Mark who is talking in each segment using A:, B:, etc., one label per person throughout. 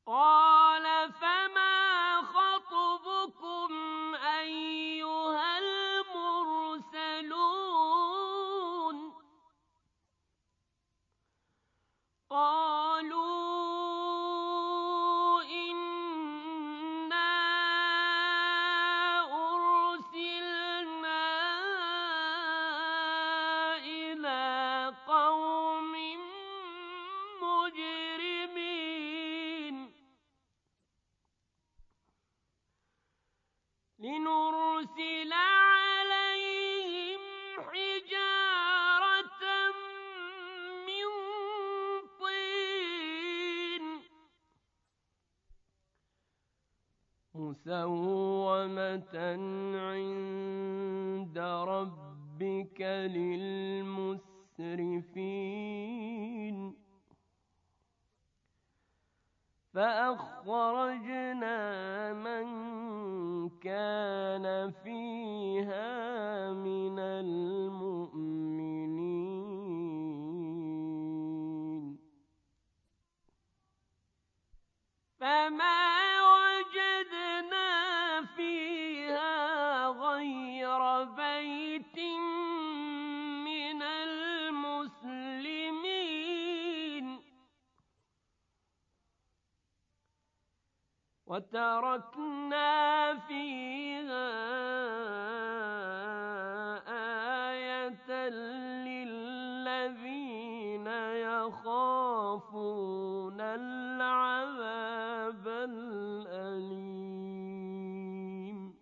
A: قال فما خطبكم أيها المرسلون قالوا إنا أرسلنا إلى قوم مجرمين لنرسل عليهم حجارة من طين مسومة عند ربك للمسرفين فأخرجنا من كان فيها من المؤمنين فما وجدنا فيها غير بيت من المسلمين وتركنا فيها آية للذين يخافون العذاب الأليم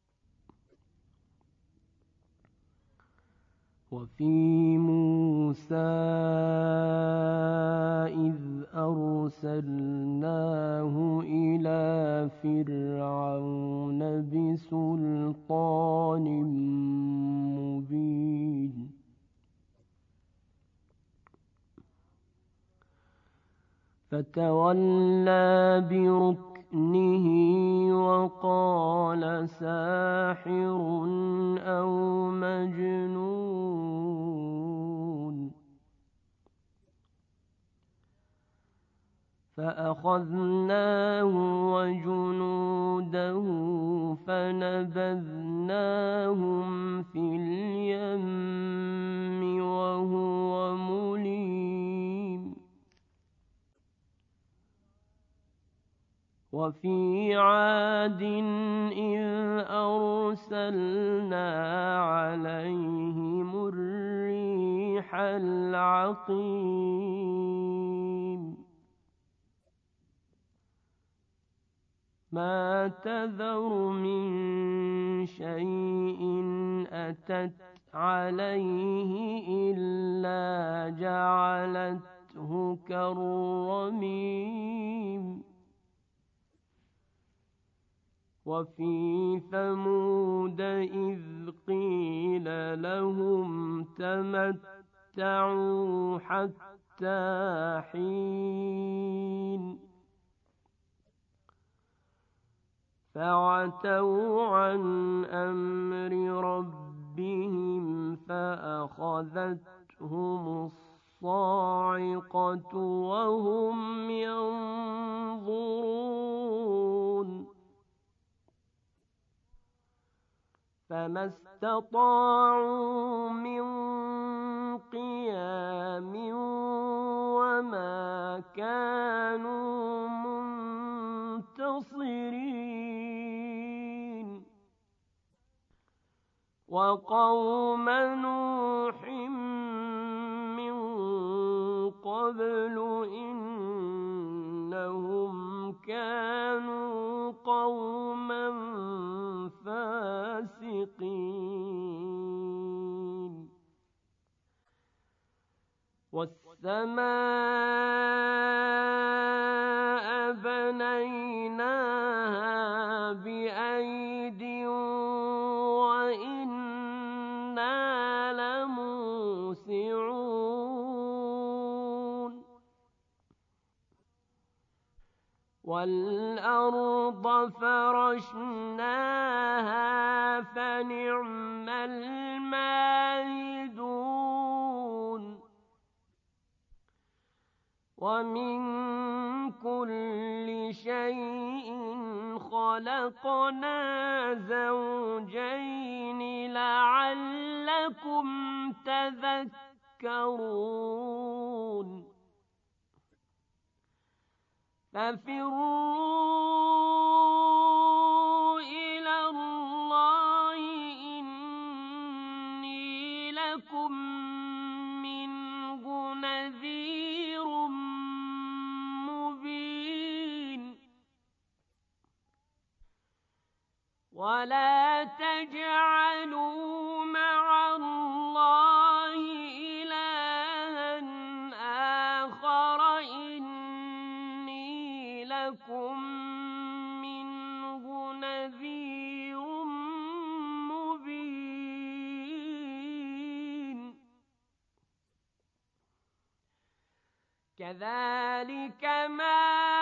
A: وفي موسى إذ أرسلناه إلى فرعون بسلطان مبين فتولى بركنه وقال ساحر أو مجنون فأخذناه وجنوده فنبذناهم في اليم وهو مليم وفي عاد إذ أرسلنا عليهم الريح العقيم ما تذر من شيء أتت عليه إلا جعلته كالرميم وفي ثمود إذ قيل لهم تمتعوا حتى حين فعتوا عن أمر ربهم فأخذتهم الصاعقة وهم ينظرون فما استطاعوا من قيام وما كانوا منتصرين وقوم نوح من قبل إنهم كانوا قوما فاسقين والسماء بنيناها بأيد وإنا لموسعون والأرض فرشناها فنعم الماهدون ومن كل شيء خلقنا زوجين لعلكم تذكرون ففروا إلى الله إني لكم منه نذير مبين ولا تجعلوا مع الله إلها آخر إني لكم منه نذير مبين كذلك ما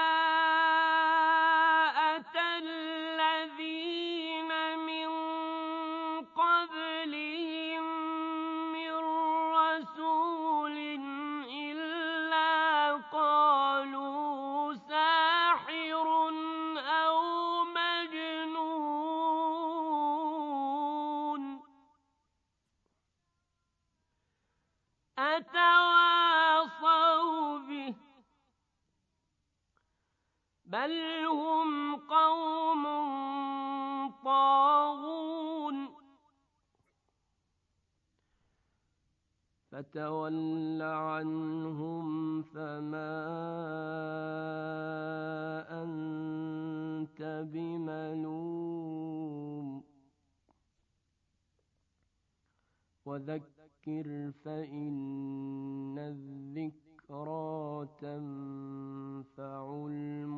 A: أتى الذين من قبلهم من رسول إلا قالوا ساحر أو مجنون أتواصوا به بل هم قوم طاغون فتول عنهم فما أنت بملوم وذكر فإن الذكرى تنفع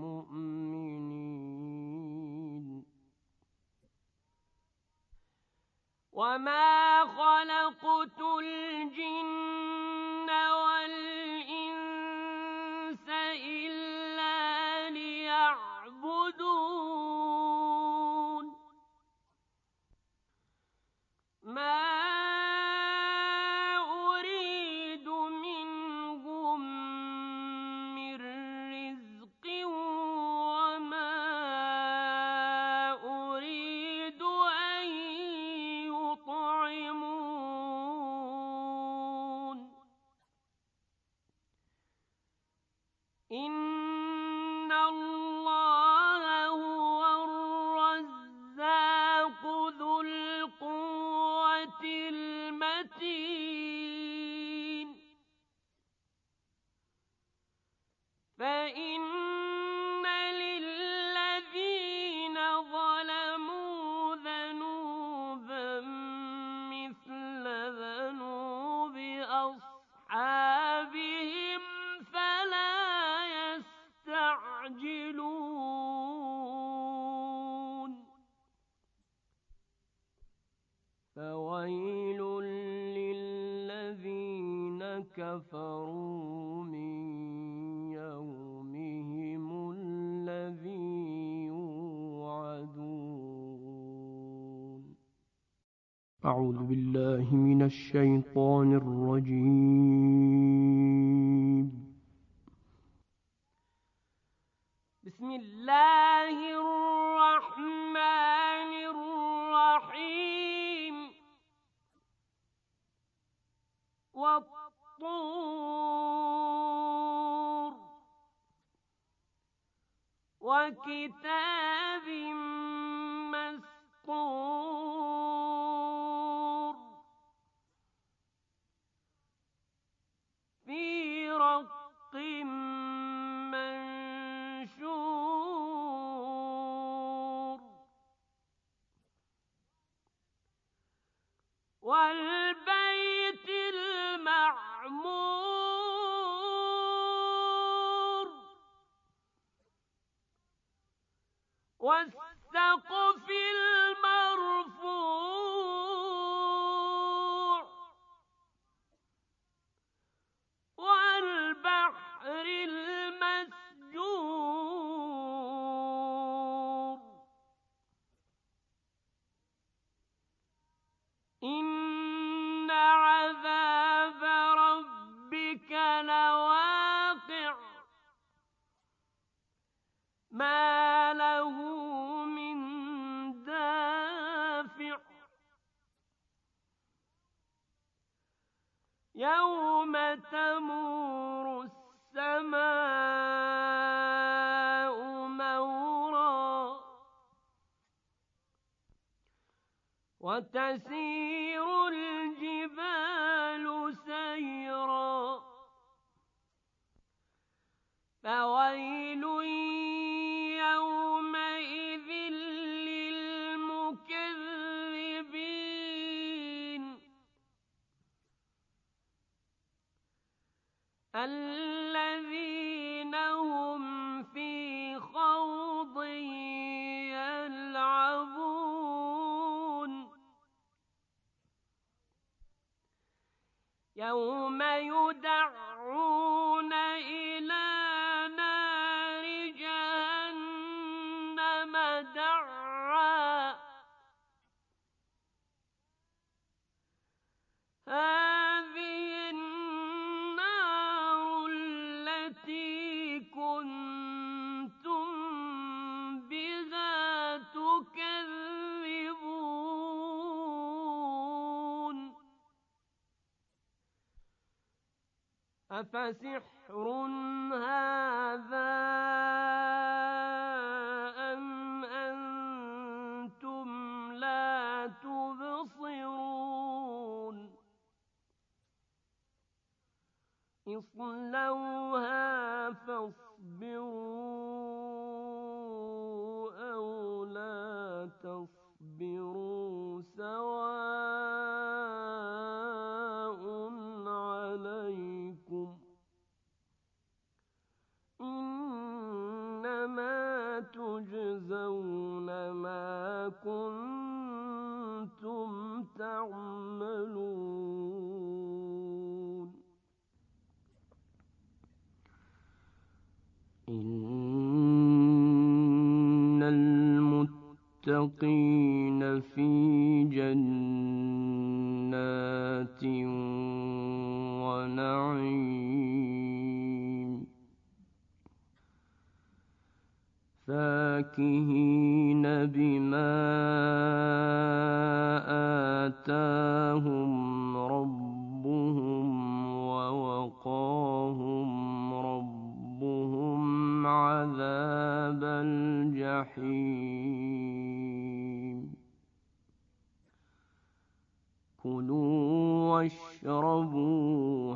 A: المؤمنين وما خلقت الجن والإنس إلا ليعبدون ما أريد منهم من رزق وما أريد أن يطعمون إن الله هو الرزاق ذو القوة المتين فإن للذين ظلموا ذنوبا مثل ذنوب أصحابهم فلا يستعجلون فويل للذين كفروا من يومهم الذي يوعدون أعوذ بالله من الشيطان الرجيم بسم الله الرحمن الرحيم والطور وكتاب مسطور في رق منشور والبيت المعمور والسقف المرفوع والبحر المسجور إن عذاب ربك لواقع ما له من دافع يوم تمور السماء مورا وتسير الجبال سيرا فويل يومئذ للمكذبين الذين هم في خوض يلعبون يوم يدعون إلى نار جهنم دعا هذه النار التي كنتم بها تكذبون أفسحر هذا أم أنتم لا تبصرون اصلوها فاصبروا أو لا تصبروا سواء عليكم إنما تجزون ما كنتم تعملون إن المتقين في جنات ونعيم فاكهين بما آتاهم ربهم ووقاهم ربهم عذاب الجحيم كلوا واشربوا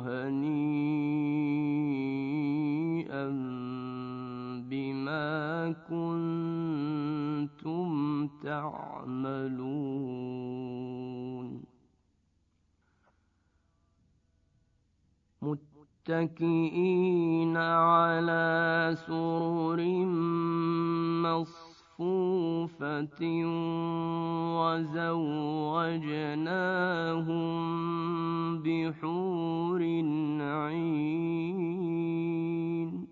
A: هنيئا بما كنتم تعملون متكئين على سرر مصفوفة وزوجناهم بحور عين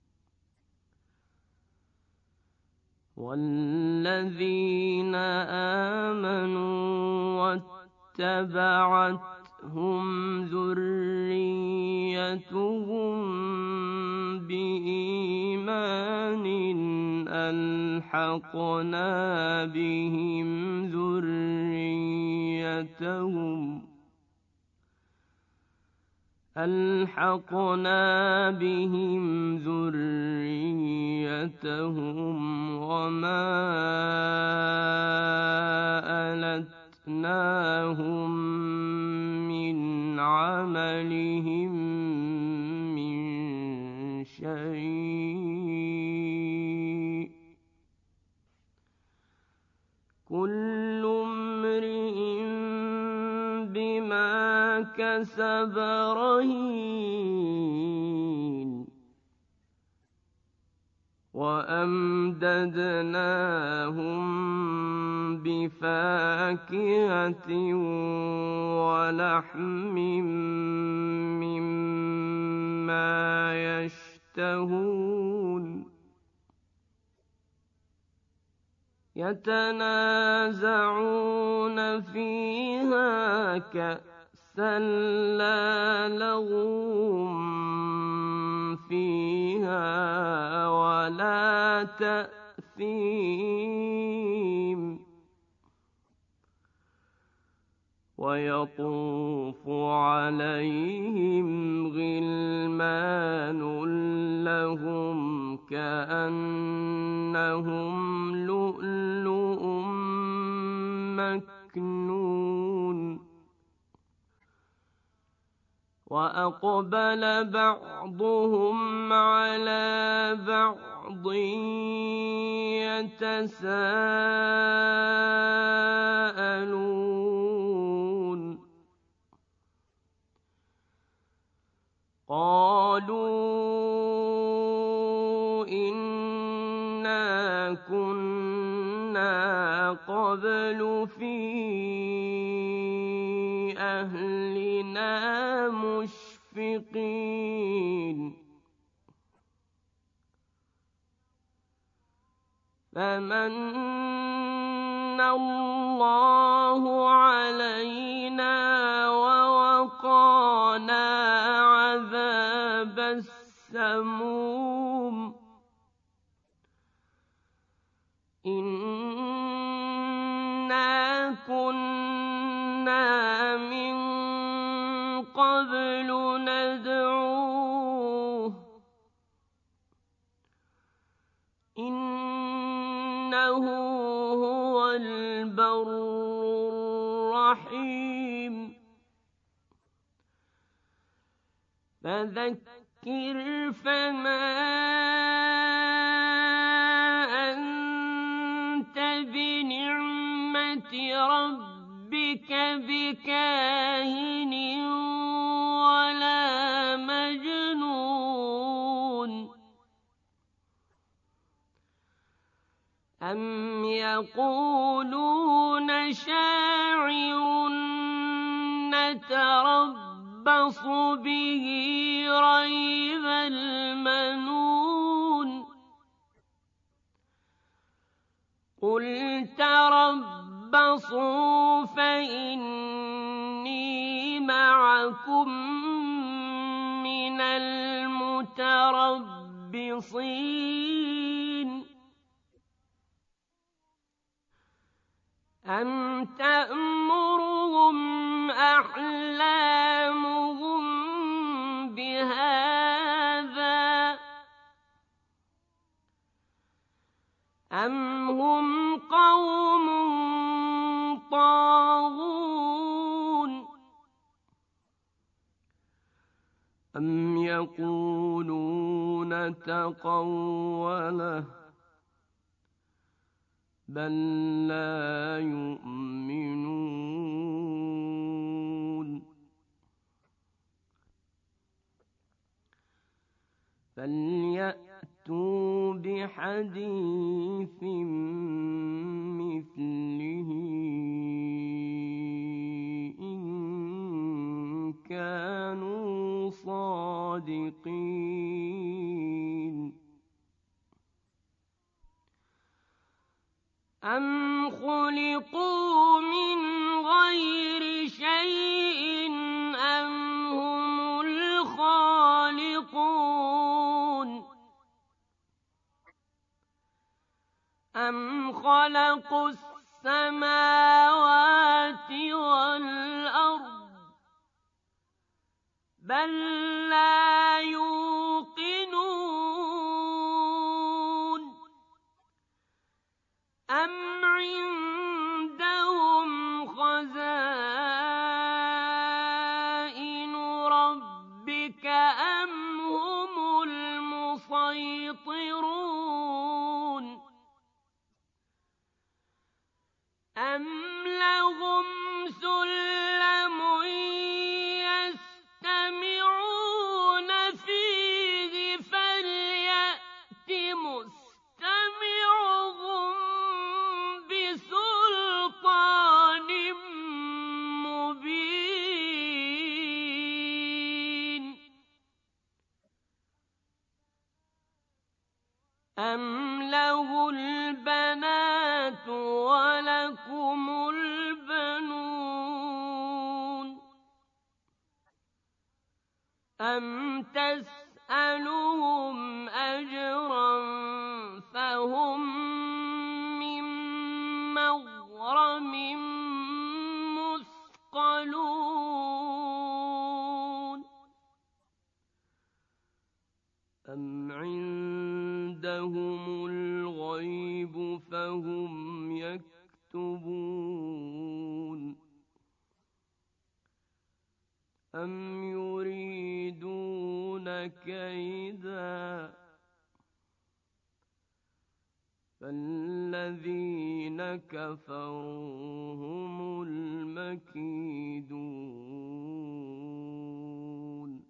A: والذين آمنوا واتبعتهم ذريتهم بإيمان ألحقنا بهم ذريتهم وما ألتناهم من عملهم من شيء كل امرئ بما كسب رهين وأمددناهم بفاكهة ولحم مما يشتهون يتنازعون فيها كأسا لا لغو فيها ولا تأثيم ويطوف عليهم غلمان لهم كأنهم لؤلؤ مكنون وأقبل بعضهم على بعض يتساءلون قالوا إنا كنا قبل في أهلنا مشفقين فمن الله علينا ووقانا عذاب السموم إنا كنا من قبل ندعوه إنه هو البر الرحيم فذكر فما أنت بنعمة ربك بكاهن ولا مجنون أم يقولون شاعر نتربص به ريب المنون قل تربصوا فإني معكم من المتربصين أم تأمرهم أحلامهم بهذا أم هم قوم طاغون أم يقولون تقوله بل لا يؤمنون فليأتوا بحديث مثله إن كانوا صادقين أم خلقوا من غير شيء أم هم الخالقون أم خلقوا السماوات والأرض بل لا يوقنون أم عندهم خزائن ربك أم هم المسيطرون أم لهم سلم يستمعون فيه فليأت مستمعهم بسلطان مبين أم له البنات ولكم البنون أم تسألهم أجرا فهم أم عندهم الغيب فهم يكتبون أم يريدون كيدا فالذين كفروا هم المكيدون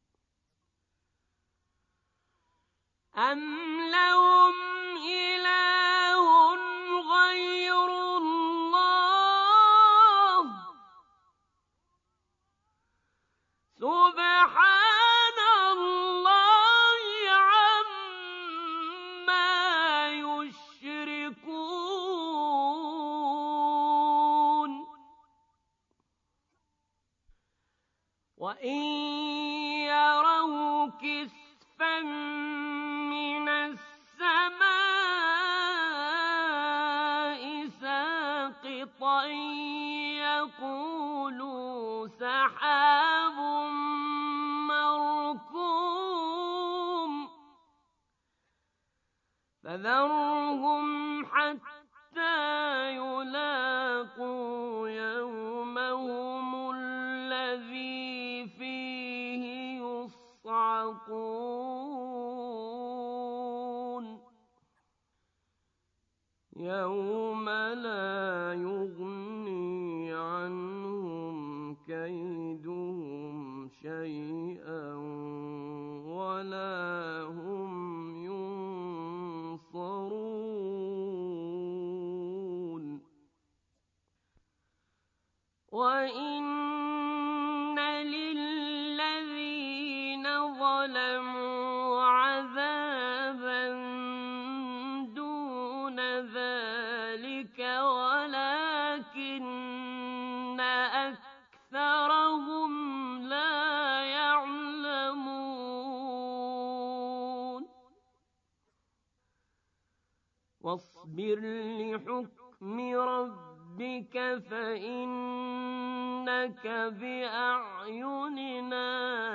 A: أم لهم إله غير الله سبحان الله عما يشركون وإن يروا كسفا من السماء ساقطا يقولوا سحاب مركوم فذرهم حتى يلاقوا يومهم الذي فيه يصعقون يوم لا يغني عنهم كيدهم شيئا ولا هم ينصرون وإن للذين ظلموا عذابا دون ذلك ولكن أكثرهم لا يعلمون واصبر لحكم ربك فإنك بأعيننا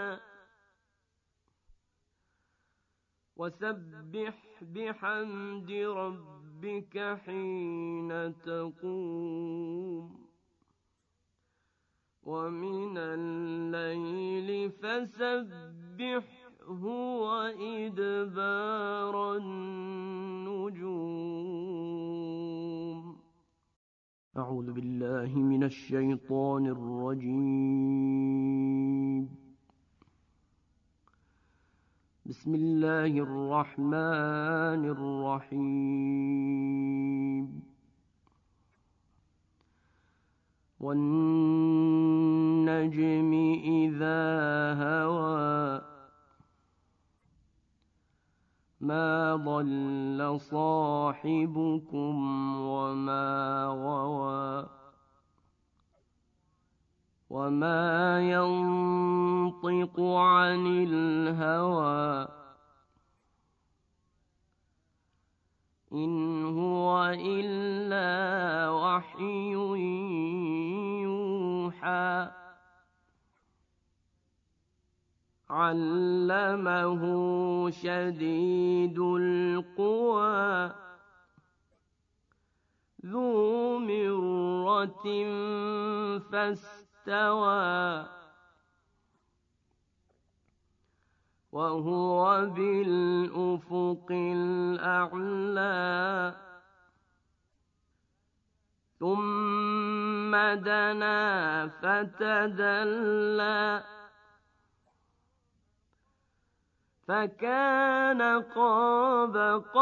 A: وسبح بحمد ربك حين تقوم ومن الليل فسبحه وإدبار النجوم أعوذ بالله من الشيطان الرجيم بسم الله الرحمن الرحيم والنجم إذا هوى ما ضل صاحبكم وما غوى وما ينطق عن الهوى إن هو إلا وحي يوحى علمه شديد القوى ذو مرة فاستوى وهو بالأفق الأعلى ثم دنا فتدلى فكان قاب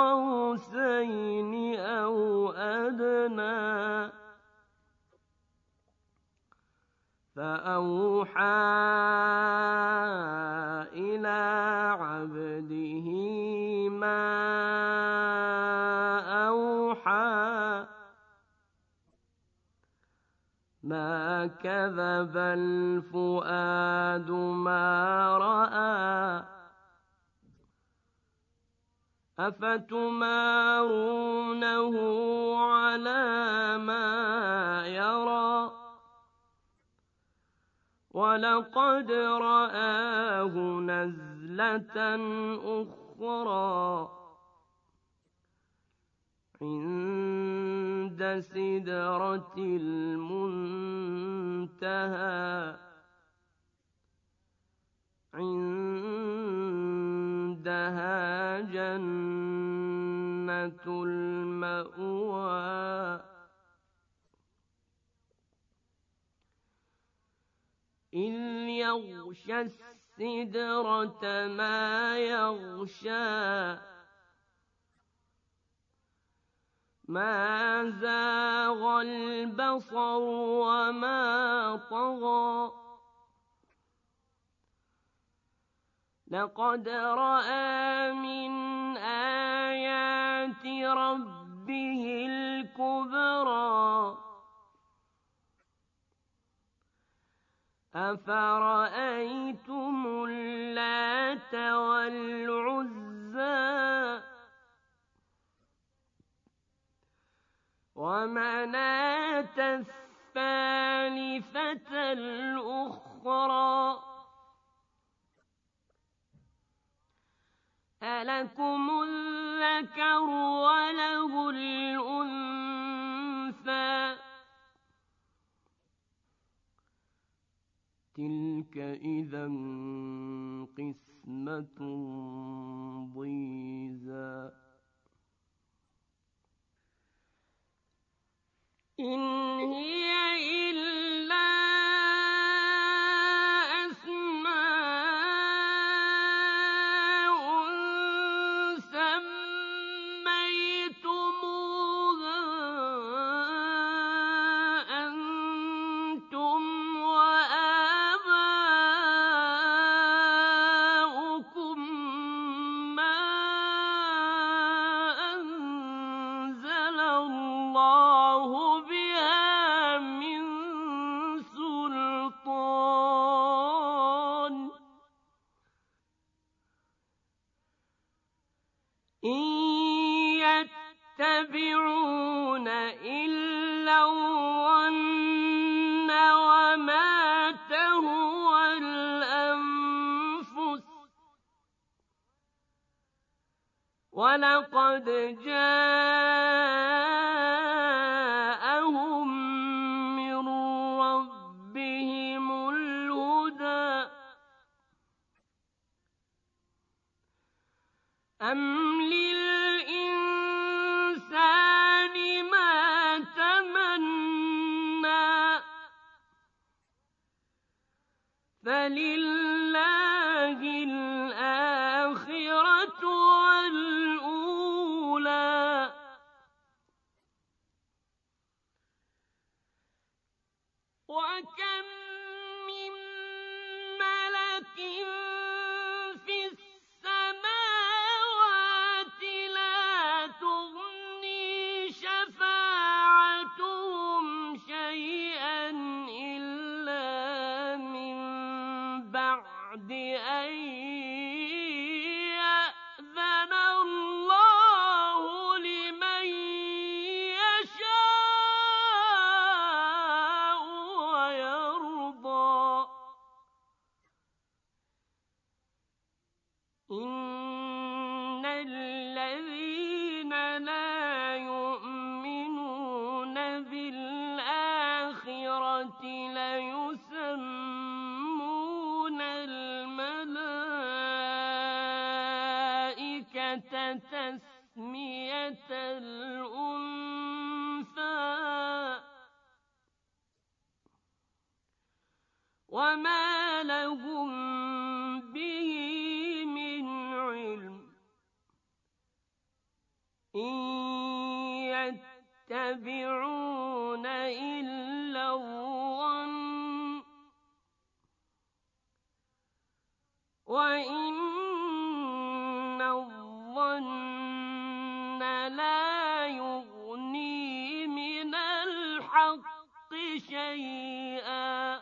A: قوسين أو أدنى فأوحى إلى عبده ما أوحى ما كذب الفؤاد ما رأى أفتمارونه على ما يرى ولقد رآه نزلة أخرى الأخرى عند سدرة المنتهى عندها جنة المأوى إذ يغشى السدرة ما يغشى ما زاغ البصر وما طغى لقد رأى من آيات ربه الكبرى أفرأيتم اللات والعزى ومناة الثالثة الأخرى ألكم الذكر وله الأنثى تلك إذا قسمة ضيزى إن هي إلا يتبعون إلا الظن وما تهوى الأنفس ولقد جاءهم من ربهم الهدى أم للإنسان ما تمنى فلله الآخرة والأولى وكم من ملك في السماوات لا تغني شفاعتهم شيئا إلا من بعد أن يأذن الله لمن يشاء ويرضى إن الذين لا يؤمنون بالآخرة ليسمون الملائكة تسمية الأنثى وما لهم به من علم إن يتبعون إلا الظن وإن الظن لا يغني من الحق شيئا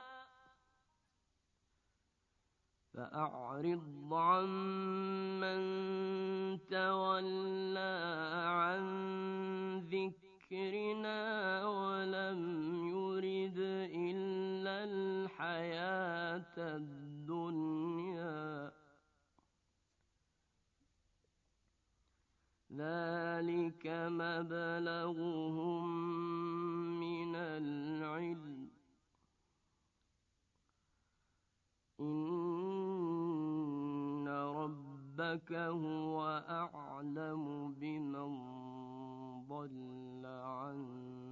A: فأعرض عمن تولى عن ذكرنا ولم يرد إلا الحياة الدنيا ذلك مبلغهم من العلم إن ربك هو أعلم بمن ضل عن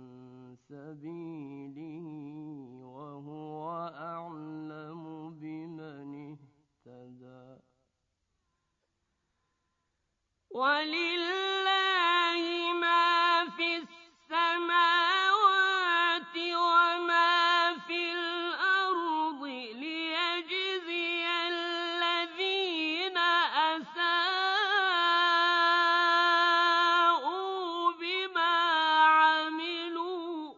A: سبيله وهو أعلم بمن اهتدى ولله ما في السماوات وما في الأرض ليجزي الذين أساءوا بما عملوا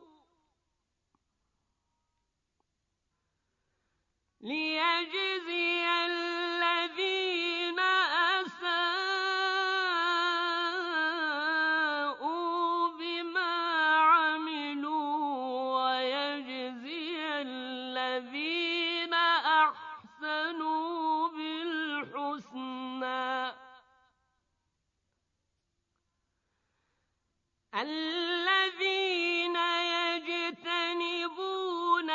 A: ويجزي الذين أحسنوا بالحسنى الذين يجتنبون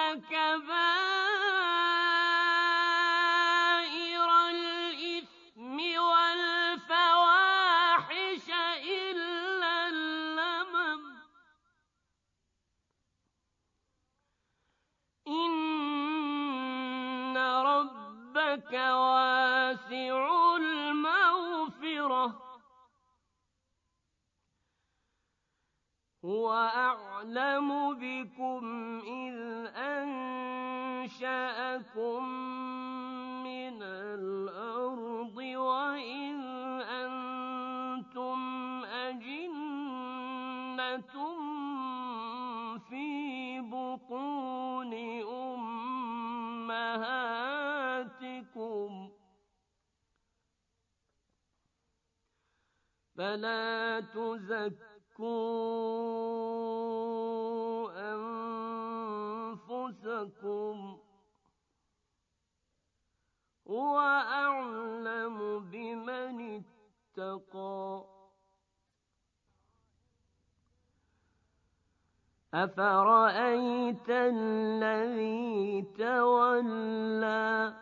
A: كبائر الإثم والفواحش إلا اللمم إن ربك واسع المغفرة هو أعلم بكم إذ أنشأكم من الأرض وإذ أنتم أجنة في بطون أمهاتكم فلا تزكوا أنفسكم هو أعلم بمن اتقى أفرأيت الذي تولى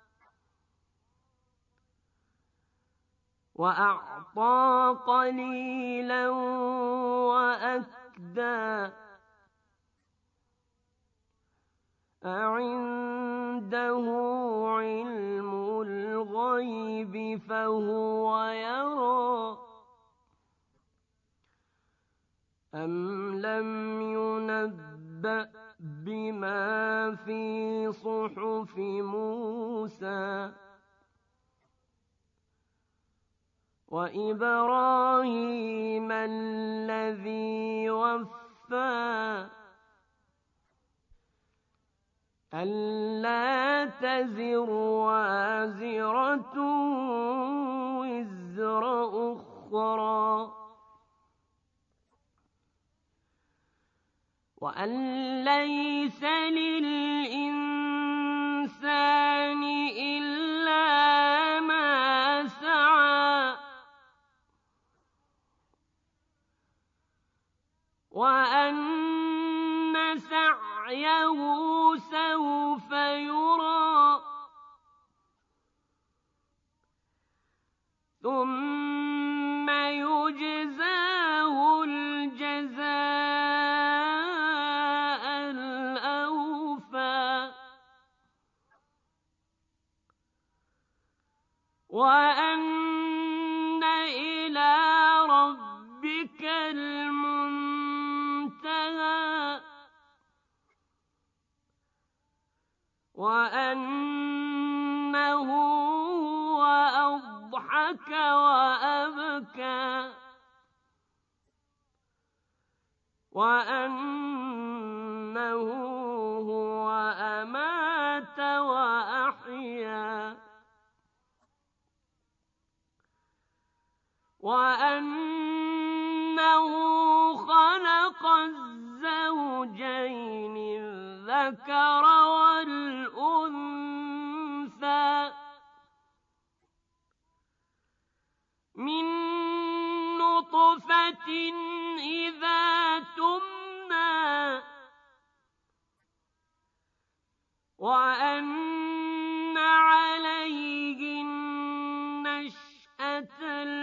A: وأعطى قليلا وأكدى أعنده علم الغيب فهو يرى أم لم ينبأ بما في صحف موسى وإبراهيم الذي وفى ألا تزر وازرة وزر أخرى وأن ليس للإنسان إلا ما سعى وأن سعيه سوف يرى ثم يجزاه الجزاء الأوفى وأن إلى ربك المنتهى وأنه هو أضحك وأبكى وأنه هو أمات وأحيا وأنه خلق الزوجين الذكر والأنثى من نطفة نطفة إذا تمنى وأن عليه النشأة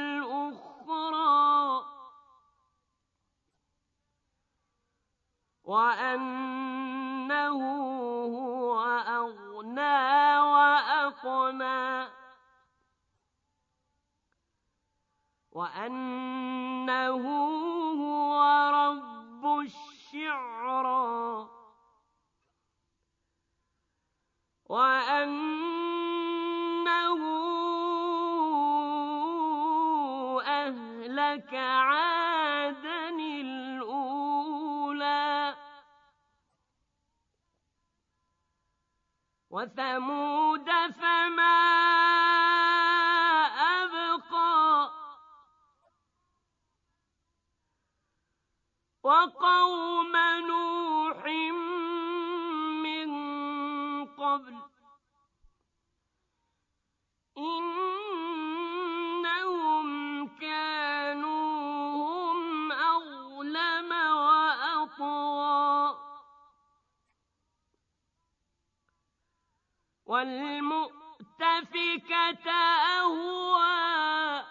A: الأخرى وأنه هو أغنى وأقنى وأنه هو رب الشعرى وأنه أهلك عادا الأولى وثمود فما أبقى وقوم نوح من قبل إنهم كانوا هم أظلم وأطغى والمؤتفكة أهوى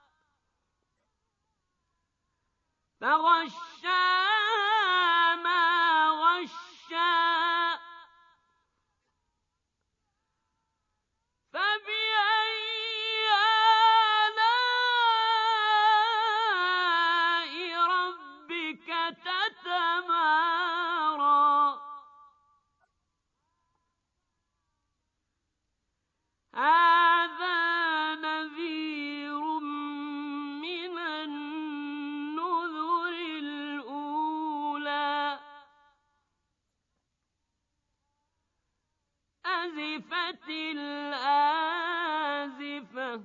A: فغشاها ما غشا فبأي آلاء ربك تتمارى هذا نذير من النذر الأولى أزفت الآزفة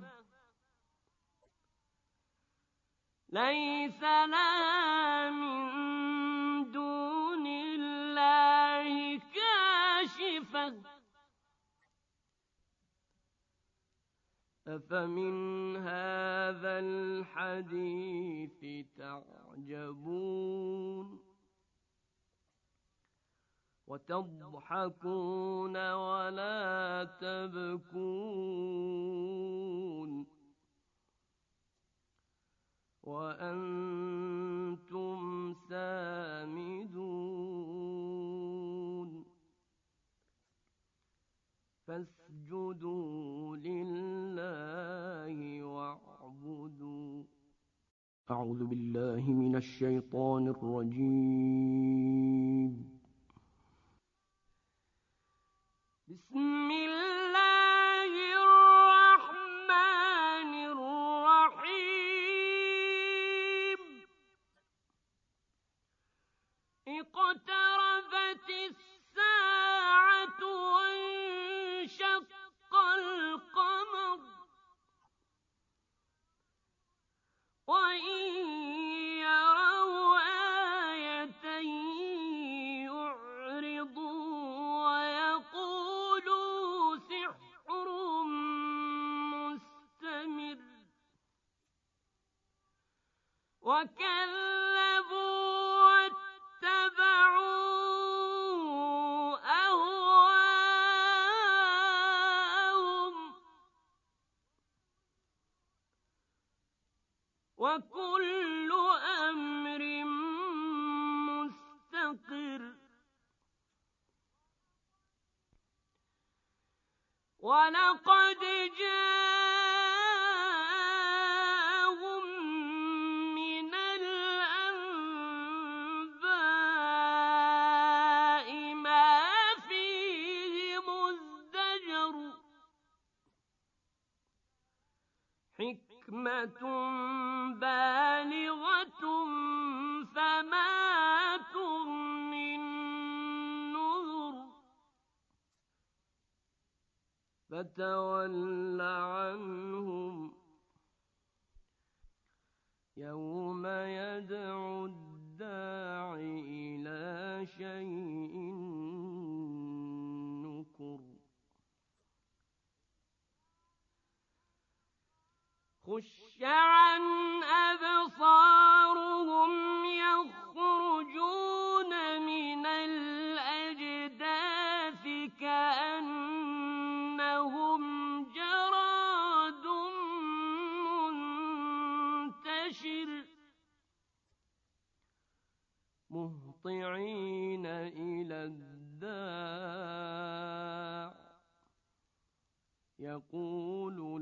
A: ليس لها من دون الله كاشفة أفمن هذا الحديث تعجبون وتضحكون ولا تبكون وأنتم سامدون فاسجدوا لله واعبدوا أعوذ بالله من الشيطان الرجيم بسم الله الرحمن الرحيم اقتربت الساعة وانشق القمر وإن يروا آية يعرضوا ويقولوا سحر مستمر وكذبوا واتبعوا أهواءهم وكل أمر مستقر ولقد جاءهم من الأنباء ما فيه مزدجر حكمة بالغة فما تغني النذر فتول عنهم يوم يدعو الداع إلى شيء نكر خش عن أبصار مهطعين إلى الداع يقول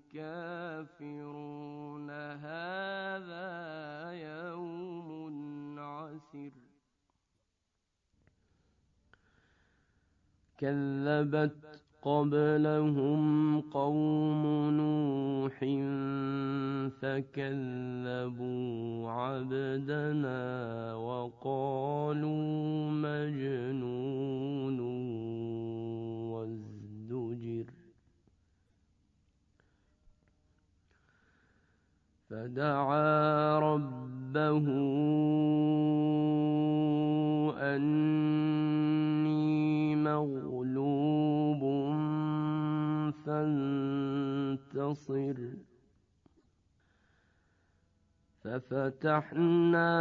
A: الكافرون هذا يوم عسر كذبت قبلهم قوم نوح فكذبوا عبدنا وقالوا مجنون وازدجر فدعا ربه أني مغلوب فانتصر ففتحنا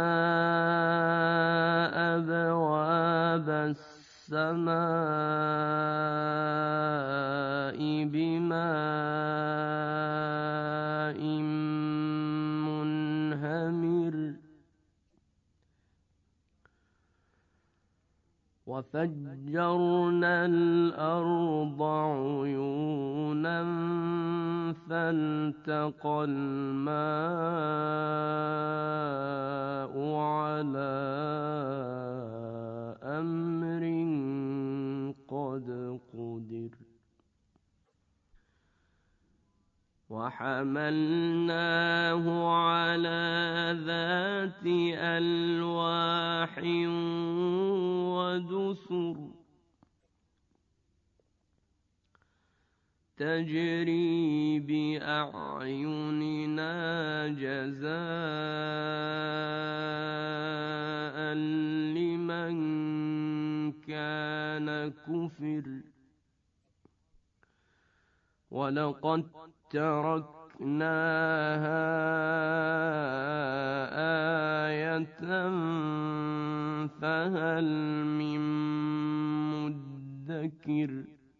A: أبواب السماء بماء منهمر وفجرنا الأرض عيونا فالتقى الماء على أمر قد قدر وحملناه على ذات ألواح ودسر تجري بأعيننا جزاء لمن كان كفر ولقد تركناها آية فهل من مدكر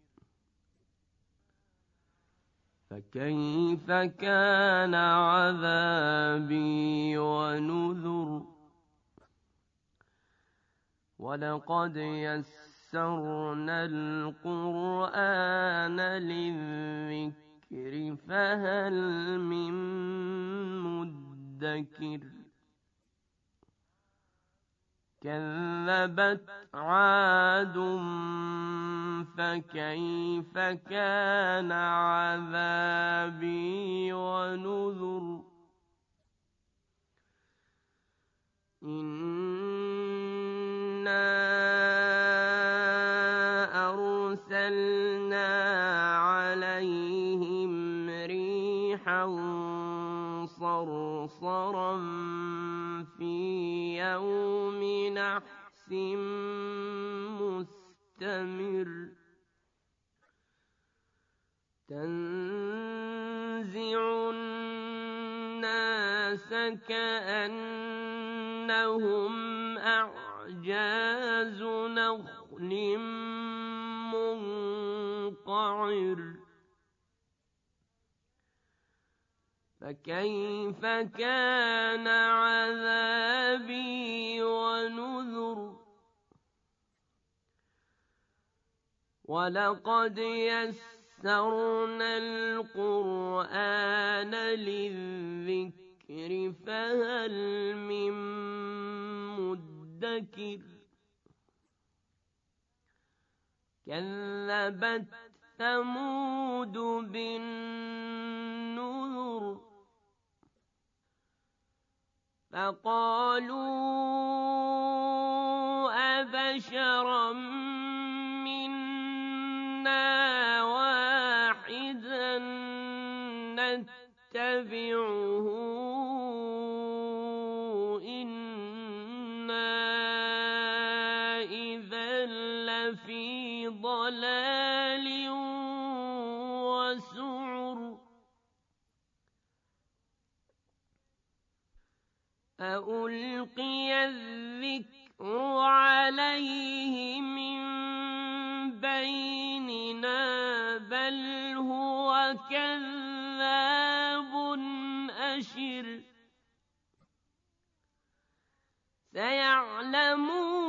A: فكيف كان عذابي ونذر ولقد يسرنا القرآن للذكر فهل من مدكر كذبت عاد فكيف كان عذابي ونذر إنا أرسلنا عليهم ريحا صرصرا في يوم نحس مستمر تنزع الناس كأنهم أعجاز نخل منقعر فكيف كان عذابي ونذر ولقد يسرنا القرآن للذكر فهل من مدكر كذبت ثمود بالنذر فقالوا أبشرا منا واحدا نتبعه إنا إذا لفي ضلال وسعر أألقي الذكر عليه من بيننا بل هو كذاب أشر سيعلمون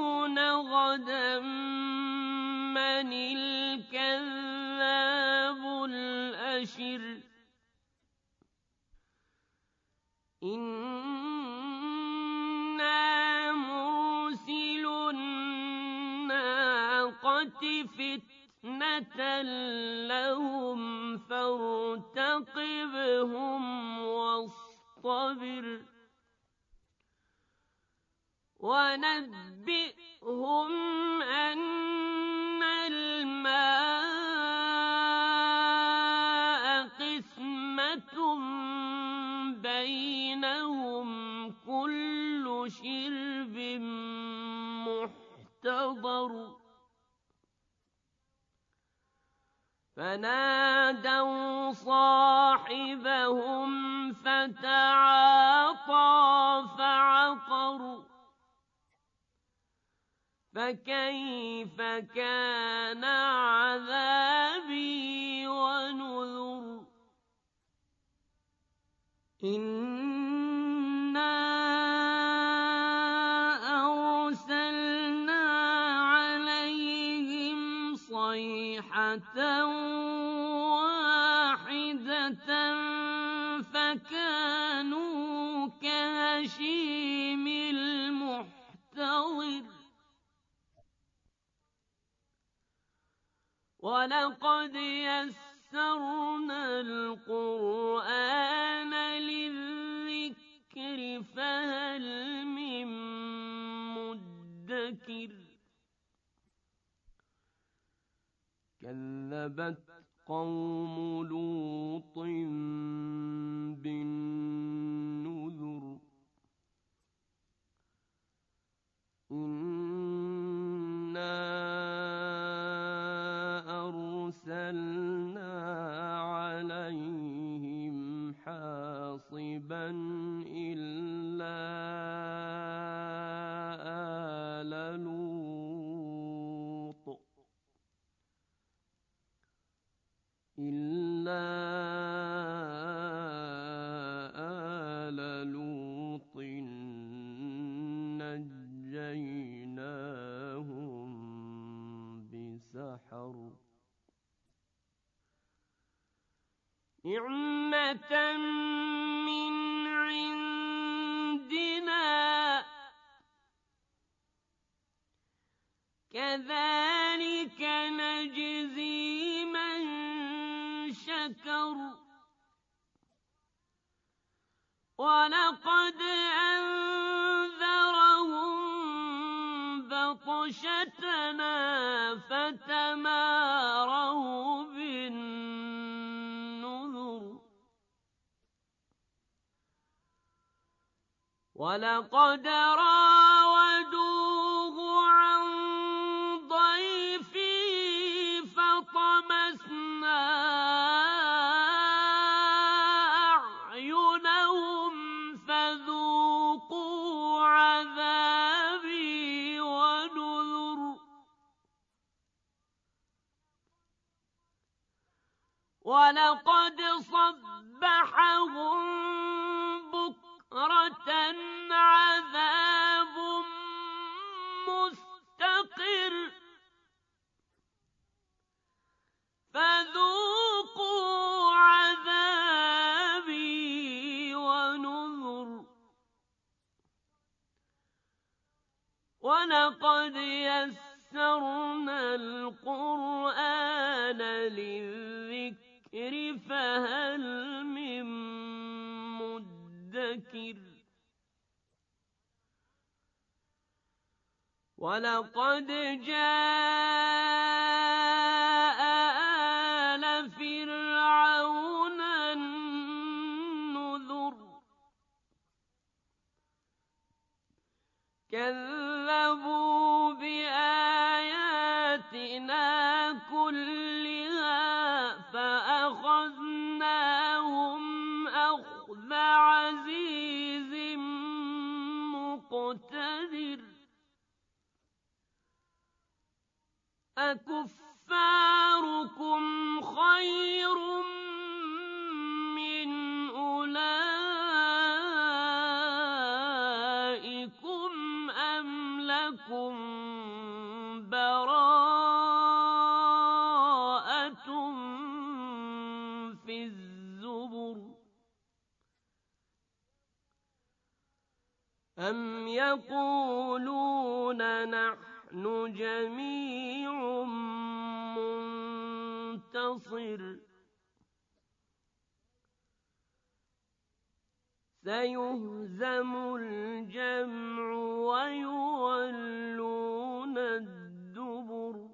A: فِتْنَةً لَّهُمْ فَارْتَقِبْهُمْ وَاصْطَبِرْ وَنَبِّئْهُمْ أَنَّ الْمَاءَ قِسْمَةٌ بَيْنَهُمْ كُلُّ شِرْبٍ مُّحْتَضَرٌ فَنَادَوْا صَاحِبَهُمْ فَتَعَاطَىٰ فَعَقَرَ فَكَيْفَ كَانَ عَذَابِي وَنُذُرِ إِنَّا أَرْسَلْنَا عَلَيْهِمْ صَيْحَةً وَاحِدَةً فَكَانُوا كَهَشِيمِ الْمُحْتَظِرِ وَلَقَدْ يَسَّرْنَا الْقُرْآنَ لِلذِّكْرِ فَهَلْ مِن مُّدَّكِرٍ كَذَّبَتْ قَوْمُ لُوطٍ بِالنُّذُرِ أَرْسَلْنَا عَلَيْهِمْ حَاصِبًا إِلَّا آلَ لُوطٍ نَجَّيْنَاهُم بِسَحَرٍ نِّعْمَةً مِّنْ عِندِنَا كَذَٰلِكَ نَجْزِي مَن شَكَرَ وَلَقَدْ أَنذَرَهُم بَطْشَتَنَا فَتَمَارَوْا بِالنُّذُرِ وَلَقَدْ رَاوَدُوهُ عَن ضَيْفِهِ فَطَمَسْنَا أَعْيُنَهُمْ فَذُوقُوا عَذَابِي وَنُذُرِ وَلَقَدْ صَبَّحَهُم بُكْرَةً عَذَابٌ مُّسْتَقِرٌّ فَذُوقُوا عَذَابِي وَنُذُرِ وَلَقَدْ يَسَّرْنَا الْقُرْآنَ لِلذِّكْرِ فَهَلْ مِن مُّدَّكِرٍ وَلَقَدْ جَاءَ آلَ فِرْعَوْنَ النُّذُرُ كَذَّبُوا بِآيَاتِنَا كُلِّهَا فَأَخَذْنَاهُمْ أَخْذَ عَزِيزٍ مُّقْتَدِرٍ أَكُفَّارُكُمْ خَيْرٌ مِّنْ أُولَٰئِكُمْ أَمْ لَكُمْ بَرَاءَةٌ فِي الزُّبُرِ أَمْ يَقُولُونَ نَحْنُ جَمِيعٌ ينتصر سيهزم الجمع ويولون الدبر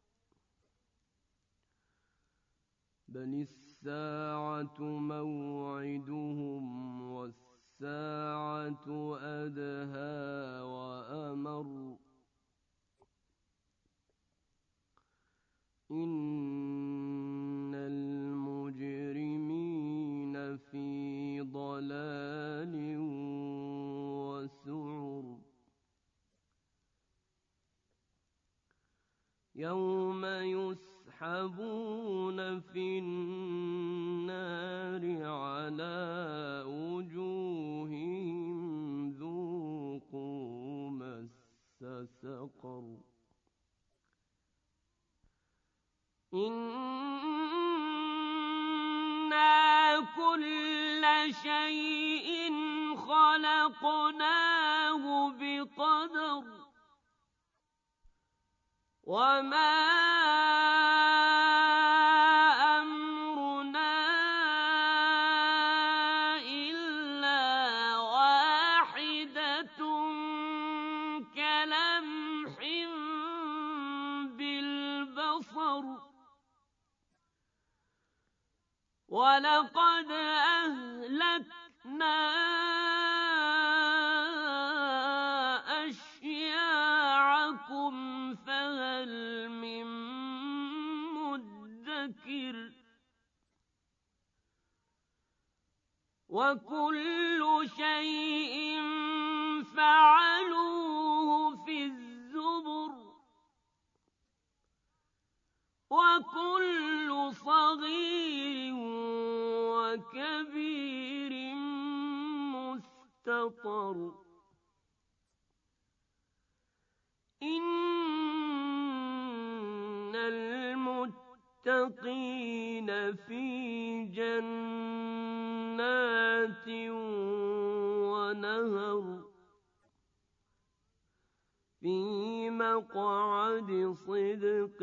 A: بل الساعة موعدهم والساعة أدهى وأمر إن المجرمين في ضلال وسعر يوم يسحبون في النار على وجوههم ذوقوا مس سقر إنا كل شيء خلقناه بقدر وما أمرنا إلا واحدة كلمح بالبصر ولقد أهلكنا أشياعكم فهل من مدكر وكل شيء فعلوه في الزبر وكل صغير وكبير مستطر إن المتقين في جنات ونهر في مقعد صدق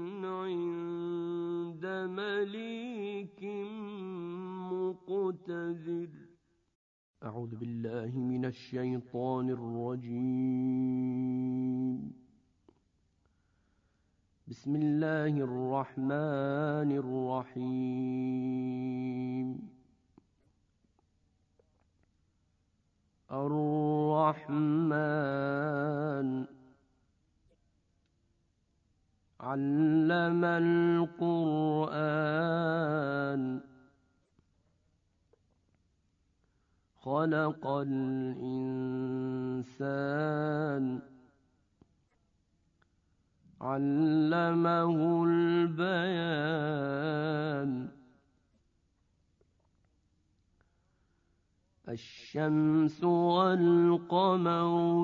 A: عند مليك مقتدر أعوذ بالله من الشيطان الرجيم بسم الله الرحمن الرحيم الرحمن علم القرآن خلق الإنسان علمه البيان الشمس والقمر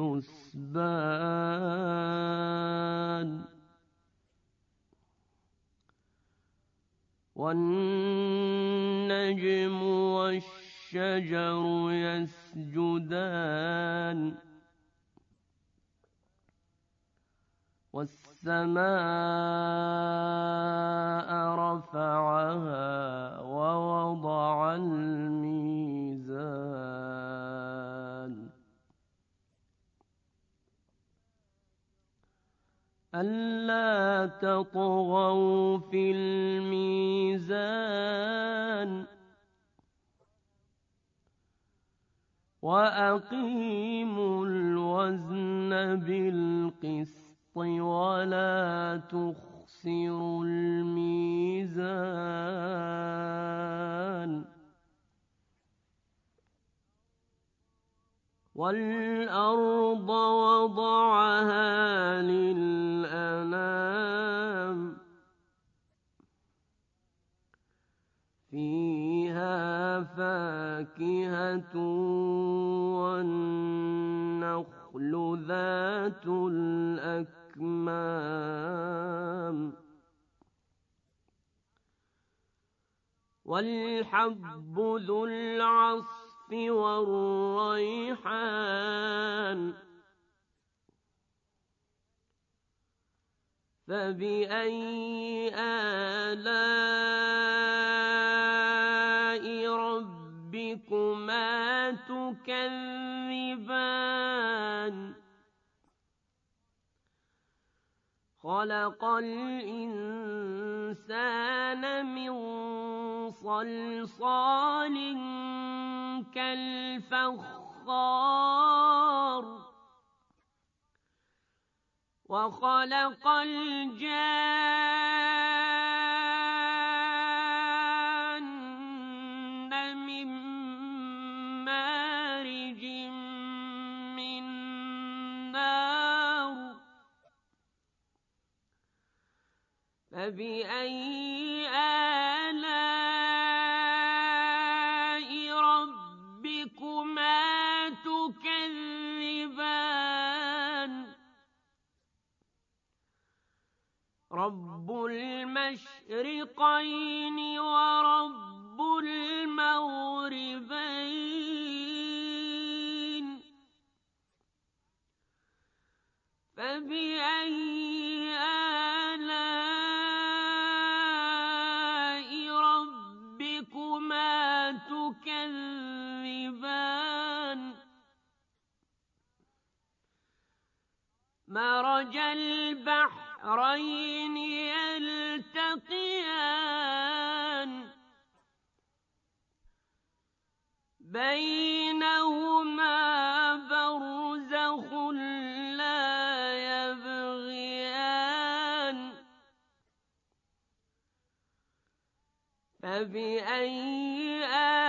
A: بحسبان والنجم والشجر يسجدان والسماء رفعها ووضع الميزان ألا تطغوا في الميزان وأقيموا الوزن بالقسط ولا تخسروا الميزان والأرض وضعها للأنام فيها فاكهة والنخل ذات الأكمام والحب ذو العصف والريحان فبأي آلاء ربكما تكذبان خلق الإنسان من صلصال كالفخار وخلق الجان من مارج من نار فبأي آلاء ربكما تكذبان رب المشرقين ورب المغربين فبأي آلاء ربكما تكذبان مرج البحرين يلتقيان بينهما برزخ لا يبغيان فبأي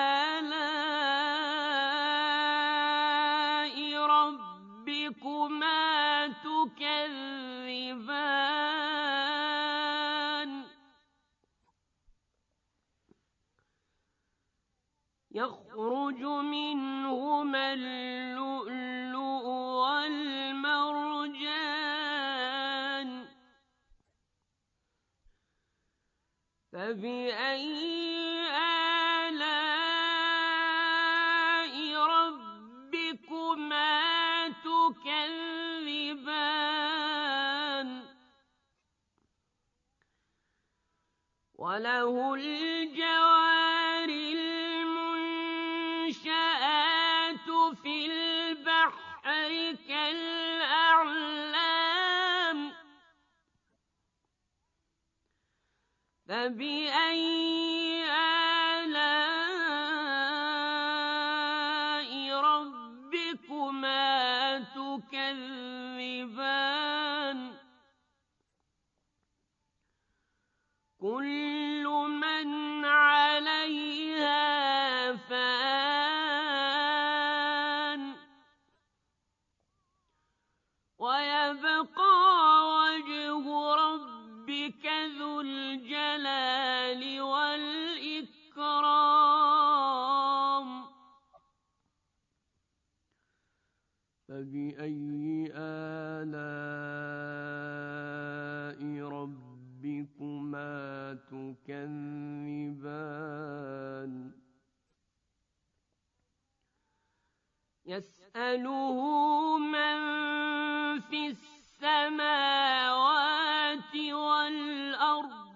A: آلاء ربكما تكذبان يخرج منهما اللؤلؤ والمرجان فبأي آلاء ربكما تكذبان وله الجوار المنشآت في البحر كالأعلام فبأي آلاء ربكما تكذبان كل من عليها فان ويبقى وجه ربك ذو الجلال والإكرام فبأي آلاء ربكما تكذبان يسأله من في السماوات والأرض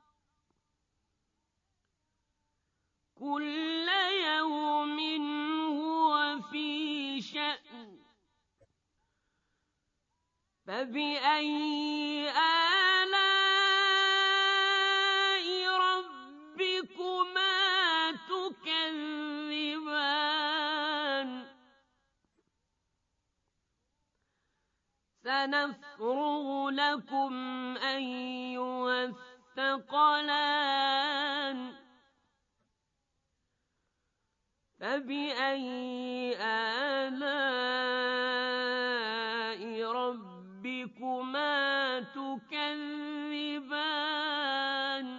A: كل يوم هو في شأن فبأي آلاء ربكما تكذبان سنفرغ لكم أيها الثقلان فبأي آلاء ربكما تكذبان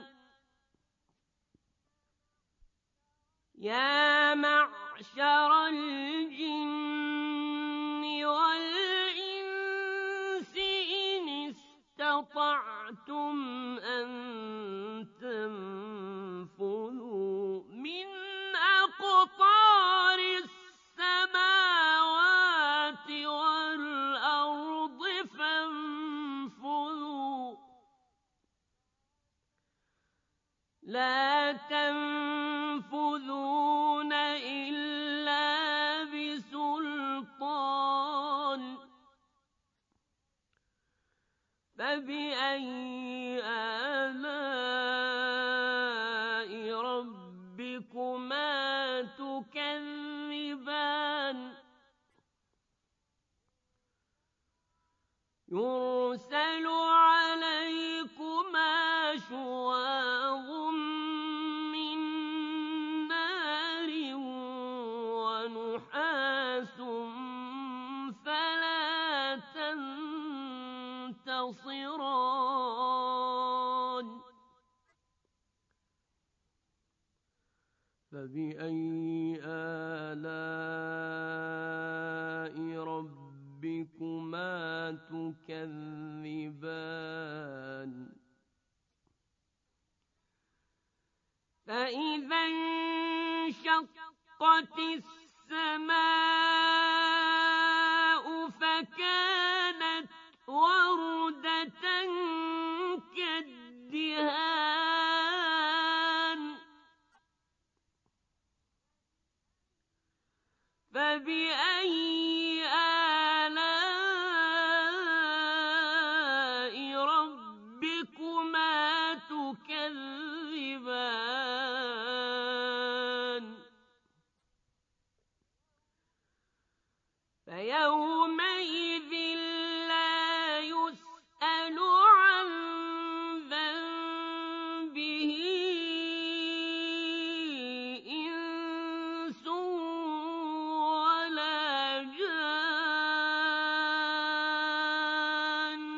A: يا معشر الجن والإنس إن استطعتم أن تنفذوا من أقطار السماوات لا تنفذون إلا بسلطان فبأي آلاء ربكما تكذبان يرسل عليكما شواظ من نار ونحاس فلا تنتصران فبأي آلاء ربكما تكذبان فإذا انشقت السماء فكانت وردة كالدهان فبأي آلاء ربكما تكذبان فيومئذ لا يسأل عن ذنبه إنس ولا جان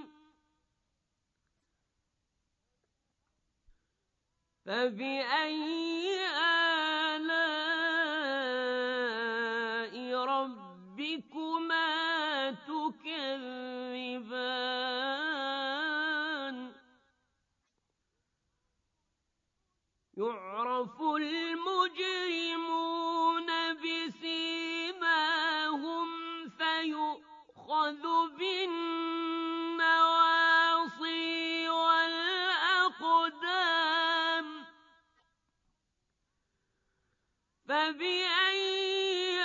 A: فبأي آلاء ربكما تكذبان يعرف المجرمون بسيماهم فيؤخذ بالنواصي والأقدام فبأي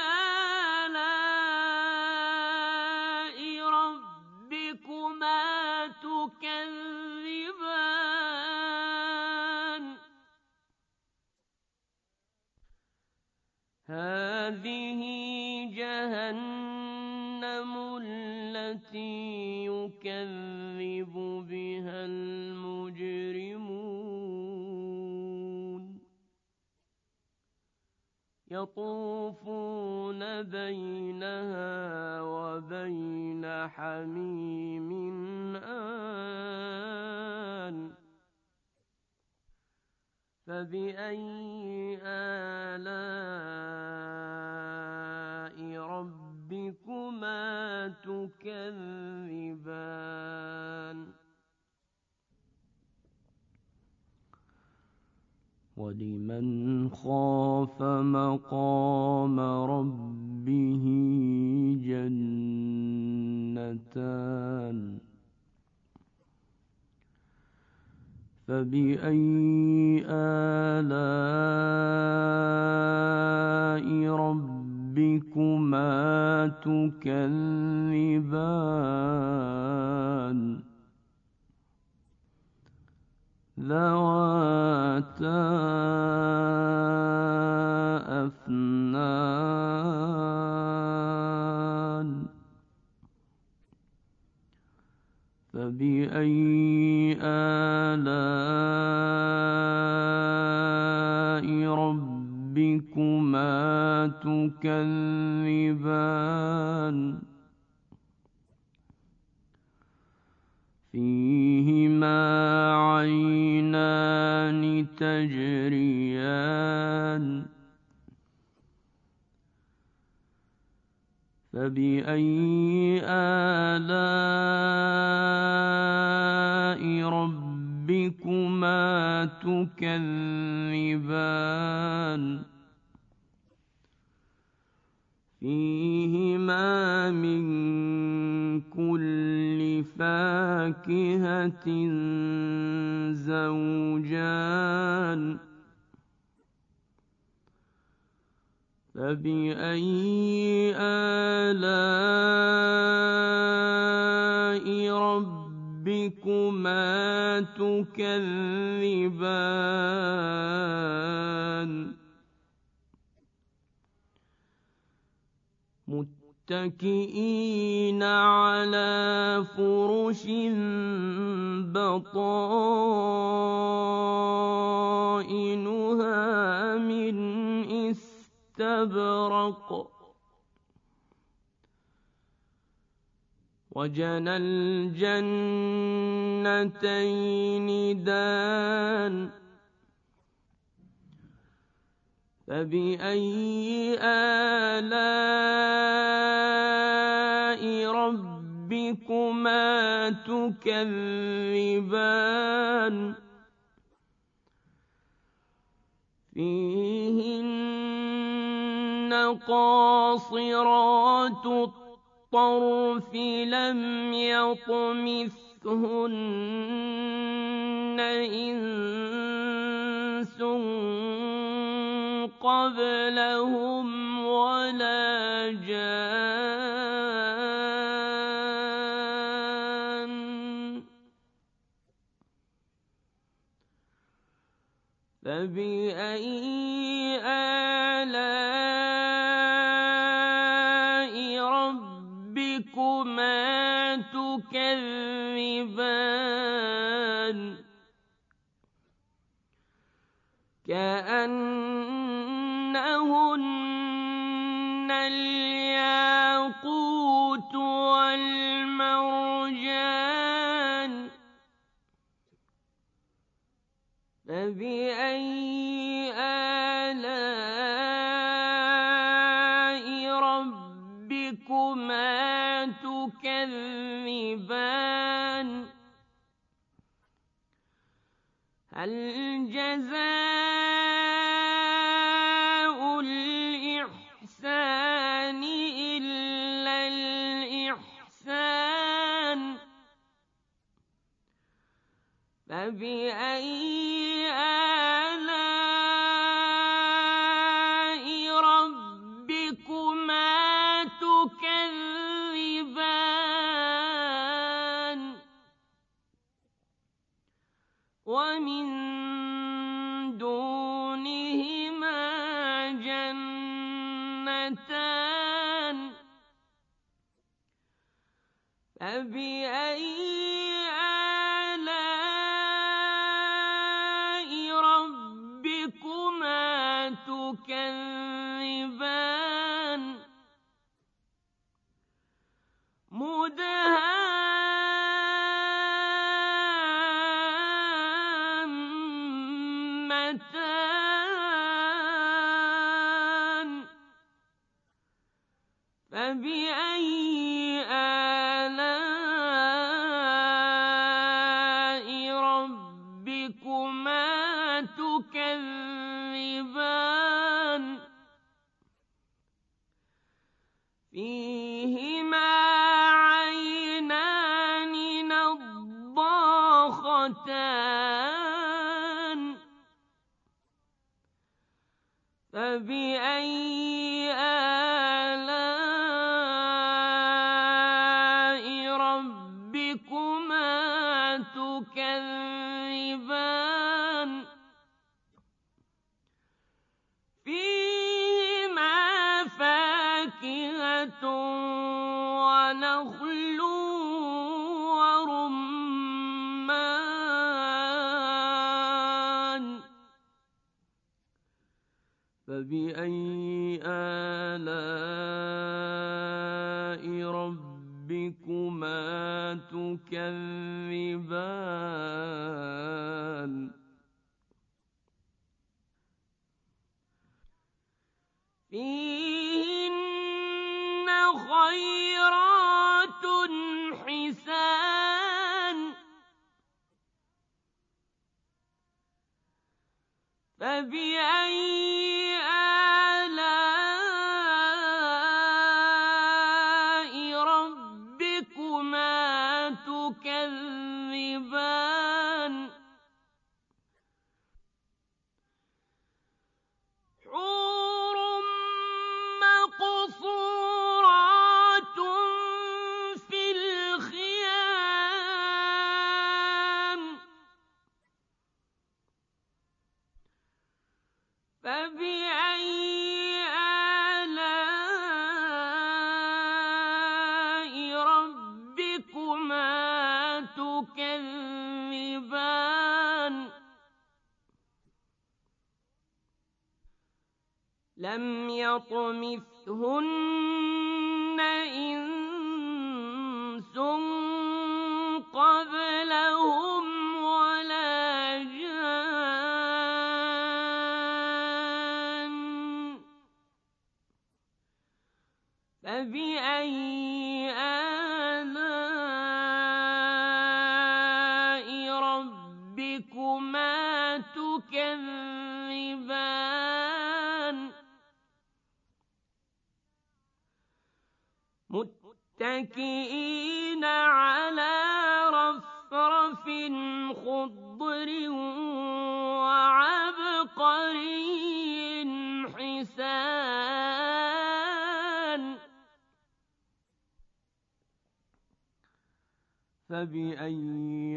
A: آلاء ربكما تكذبان هذه جهنم التي يكذب بها المجرمون يطوفون بينها وبين حميم آن فبأي آلاء ربكما تكذبان ولمن خاف مقام ربه جنتان فبأي آلاء ربكما تكذبان ذواتا أفنان فبأي آلاء ربكما تكذبان فيهما عينان تجريان فبأي آلاء ربكما تكذبان فيهما من كل فاكهة فاكهة زوجان فبأي آلاء ربكما تكذبان متكئين على فرش بطائنها من استبرق وجنى الجنتين دان فبأي آلاء ربكما تكذبان فيهن قاصرات الطرف لم يطمثهن إنس قبلهم ولا جان فبأي آلاء ربكما تكذبان كأنهن الياقوت والمرجان فبأي آلاء ربكما تكذبان هل جزاء الإحسان إلا الإحسان فبأي آلاء ربكما تكذبان ومن دونهما جنتان فبأي آلاء ربكما تكذبان مدهامتان فبأي آلاء ربكما تكذبان فيهما عينان نضاختان فبأي آلاء ربكما تكذبان فيهما فاكهة ونخل ورمان فبأي آلاء ربكما تكذبان فيهن خيرات حسان فبأي آلاء ربكما تكذبان لم يطمثهن إنس قبلهم ولا جان فبأي آلاء ربكما تكذبان متكئين على رفرف خضر وعبقري حسان فبأي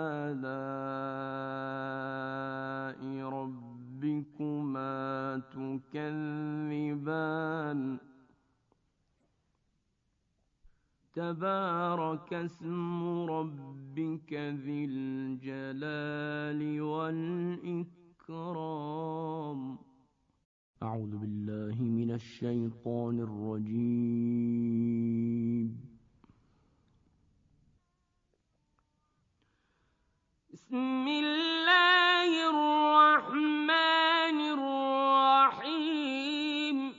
A: آلاء ربكما تكذبان تبارك اسم ربك ذي الجلال والإكرام أعوذ بالله من الشيطان الرجيم بسم الله الرحمن الرحيم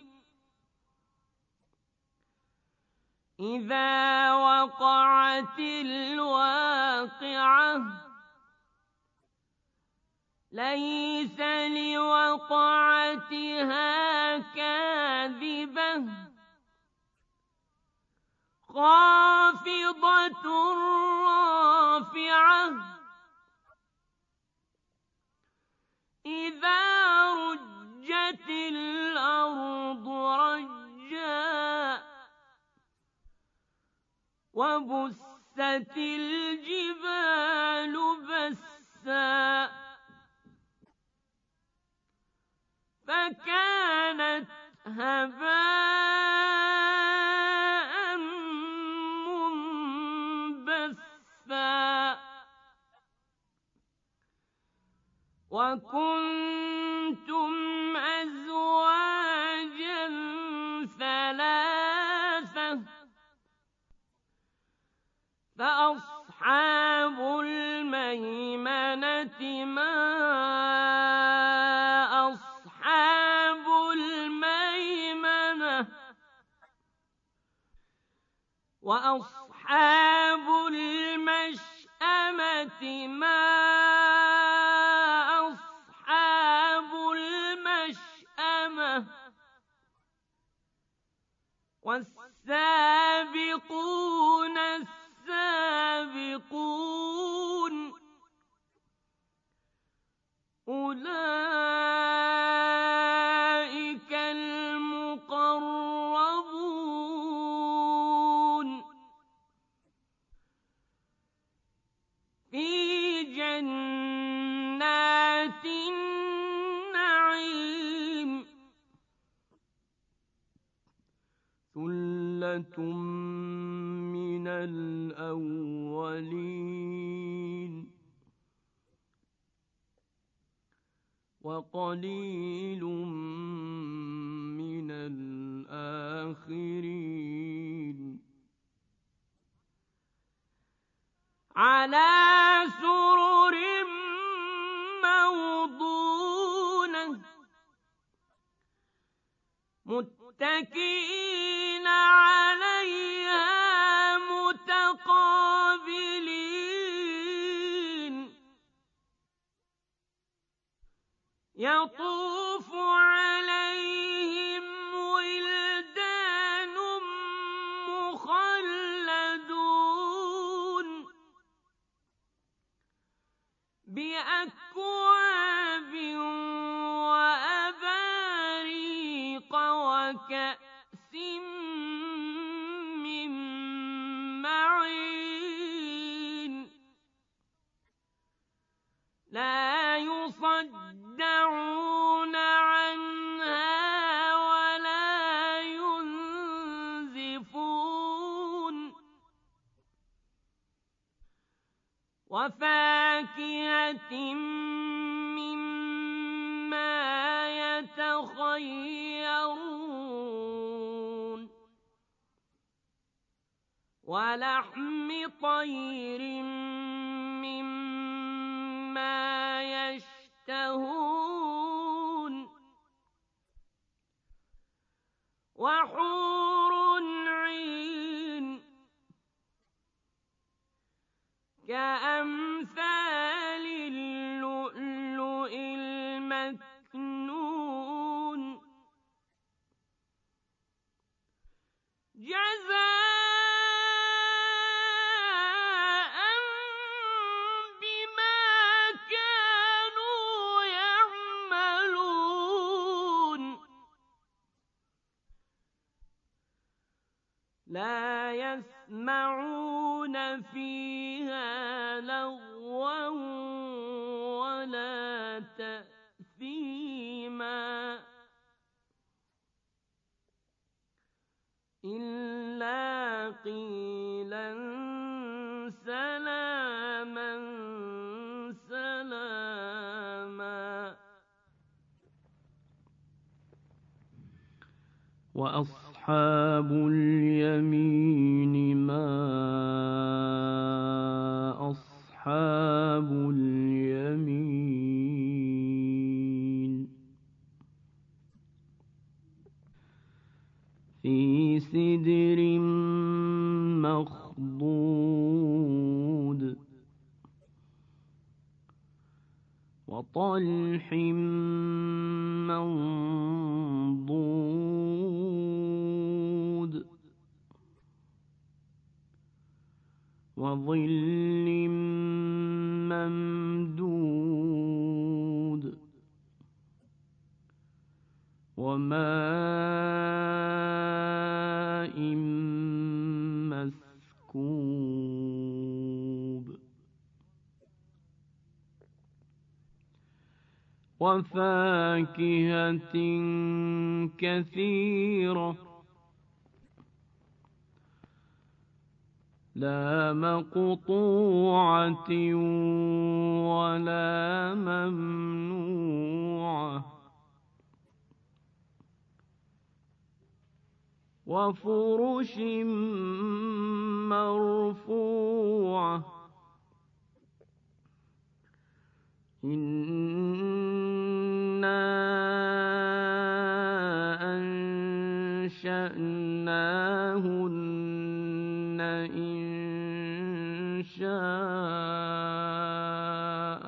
A: إذا وقعت الواقعة ليس لوقعتها كاذبة خافضة رافعة إذا رجت الأرض رجا وبست الجبال بسا فكانت هباء منبثا وكنتم أزواجا ثلاثة فأصحاب الميمنة ما أصحاب الميمنة وأصحاب المشأمة ما أصحاب المشأمة والسابقون السابقون أولئك المقربون في جنات النعيم ثلة من الأولين وقليل من الآخرين على سرر موضونة متكئين عليها متقابلين يطوف عليهم ولدان مخلدون بأكواب وأباريق وكأس من معين لا يصدعون عنها ولا ينزفون وفاكهة مما يتخيرون ولحم طير مما يشتهون وحور عين كأمثال اللؤلؤ المكنون جزاء بما كانوا يعملون لا يسمعون فيها لغوا ولا تأثيما إلا قيلا سلاما سلاما وأصحاب اليمين ما أصحاب اليمين في سدر مخضود وطلح منضود وظل ممدود وماء مسكوب وفاكهة كثيرة لا مقطوعة ولا ممنوعة وفرش مرفوعة إنا أنشأناهن إنشاء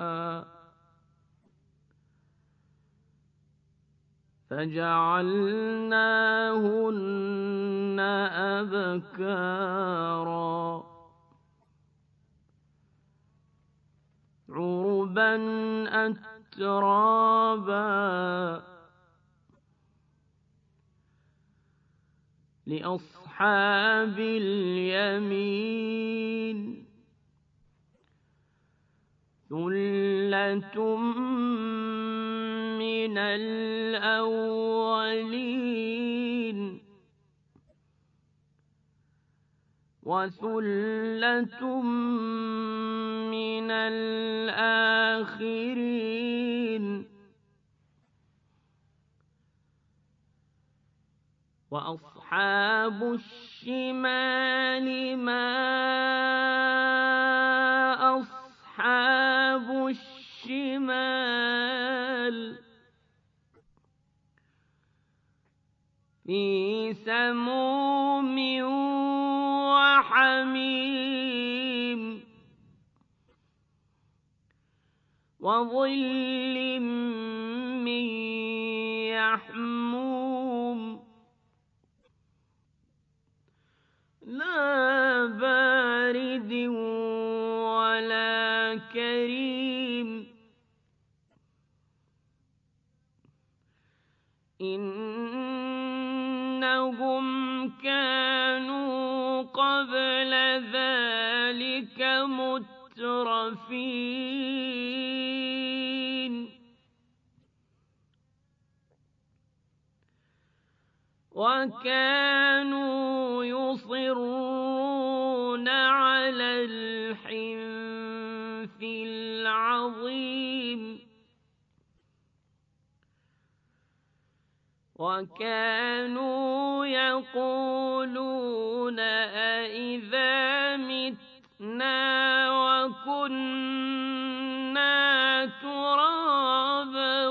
A: فجعلناهن أبكارا عربا أترابا لأصحاب اليمين ثلة من الأولين وثلة من الآخرين وأصحاب الشمال ما أصحاب الشمال في سموم وحميم وظل من يحموم لا بارد ولا كريم إنهم كانوا قبل ذلك مترفين وكانوا يصرون على الحنث العظيم وكانوا يقولون أإذا وكنا ترابا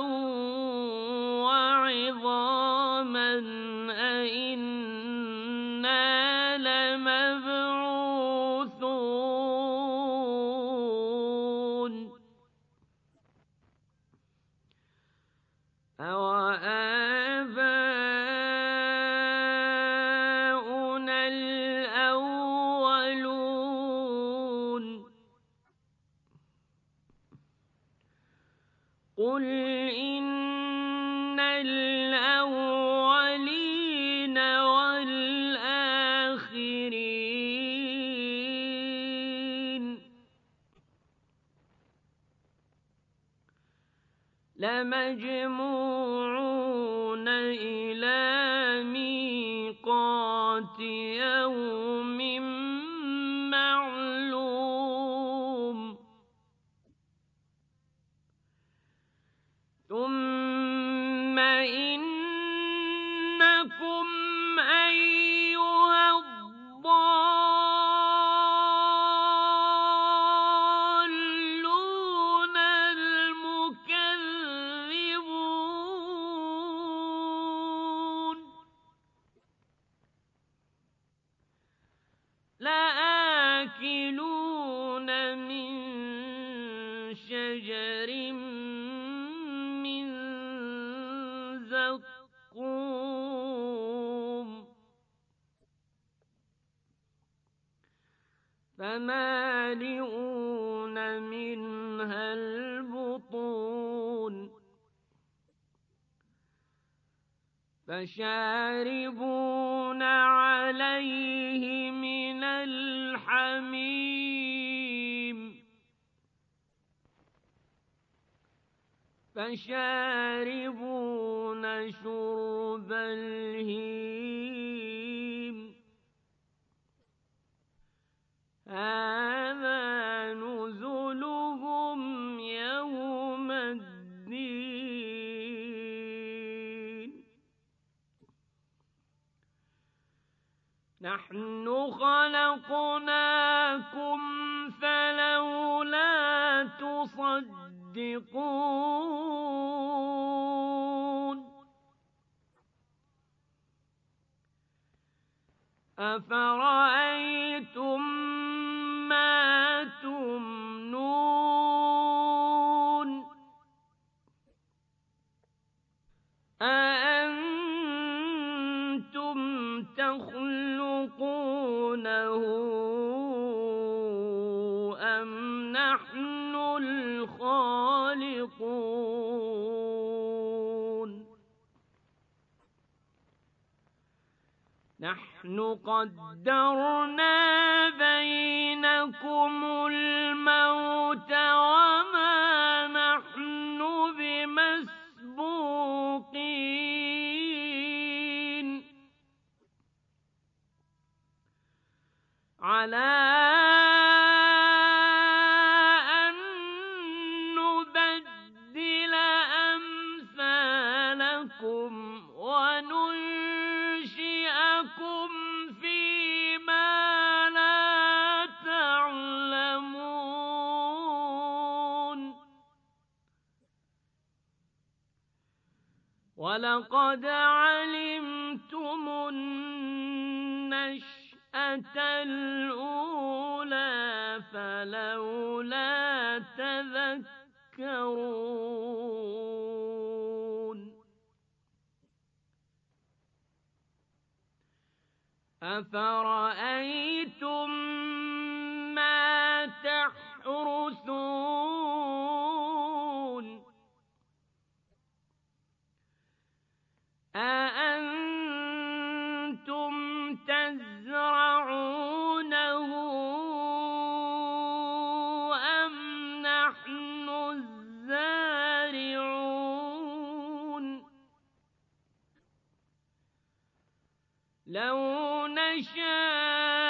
A: وعظاما أئنا لمبعوثون أَوَآبَاؤُنَا الْأَوَّلُونَ قُلْ إِنَّ الْأَوَّلِينَ وَالْآخِرِينَ لَمَجْمُوعُونَ إِلَىٰ مِيقَاتِ يَوْمٍ مَّعْلُومٍ ثُمَّ إِنَّكُمْ أَيُّهَا الضَّالُّونَ الْمُكَذِّبُونَ لَآكِلُونَ مِن شَجَرٍ مِّن زَقُّومٍ فَمَالِئُونَ مِنْهَا الْبُطُونَ فَشَارِبُونَ عَلَيْهِ مِنَ الْحَمِيمِ فَشَارِبُونَ شُرْبَ الْهِيمِ هَٰذَا نُزُلُهُمْ يَوْمَ الدِّينِ نَحْنُ خَلَقْنَاكُمْ فَلَوْلَا تُصَدِّقُونَ أَفَرَأَيْتُم مَّا تُمْنُونَ أَأَنتُمْ تَخْلُقُونَهُ أَمْ نَحْنُ الْخَالِقُونَ نَحْنُ قَدَّرْنَا بَيْنَكُمُ الْمَوْتَ وَمَا نَحْنُ بِمَسْبُوقِينَ عَلَىٰ أَن نُّبَدِّلَ أَمْثَالَكُمْ وَنُنشِئَكُمْ فِيمَا لَا تَعْلَمُونَ وَلَقَدْ عَلِمْتُمُ النَّشْأَةَ الْأُولَىٰ فَلَوْلَا تَذَكَّرُونَ أَفَرَأَيْتُم مَّا تَحْرُثُونَ أَأَنتُمْ تَزْرَعُونَهُ أَمْ نَحْنُ الزَّارِعُونَ لَوْ نَشَاءُ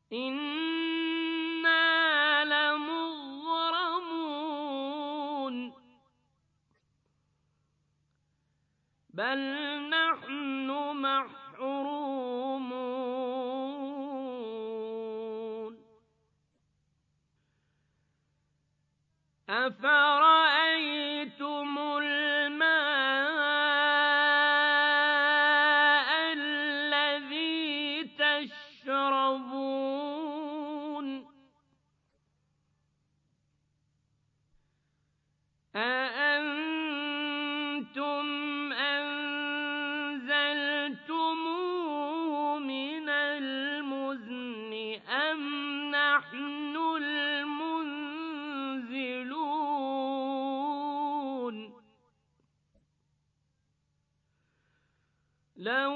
A: إنا لمغرمون بل نحن محرومون أفرأيتم الماء الذي تشربون أأنتم أنزلتموه من المزن أم نحن المنزلون لو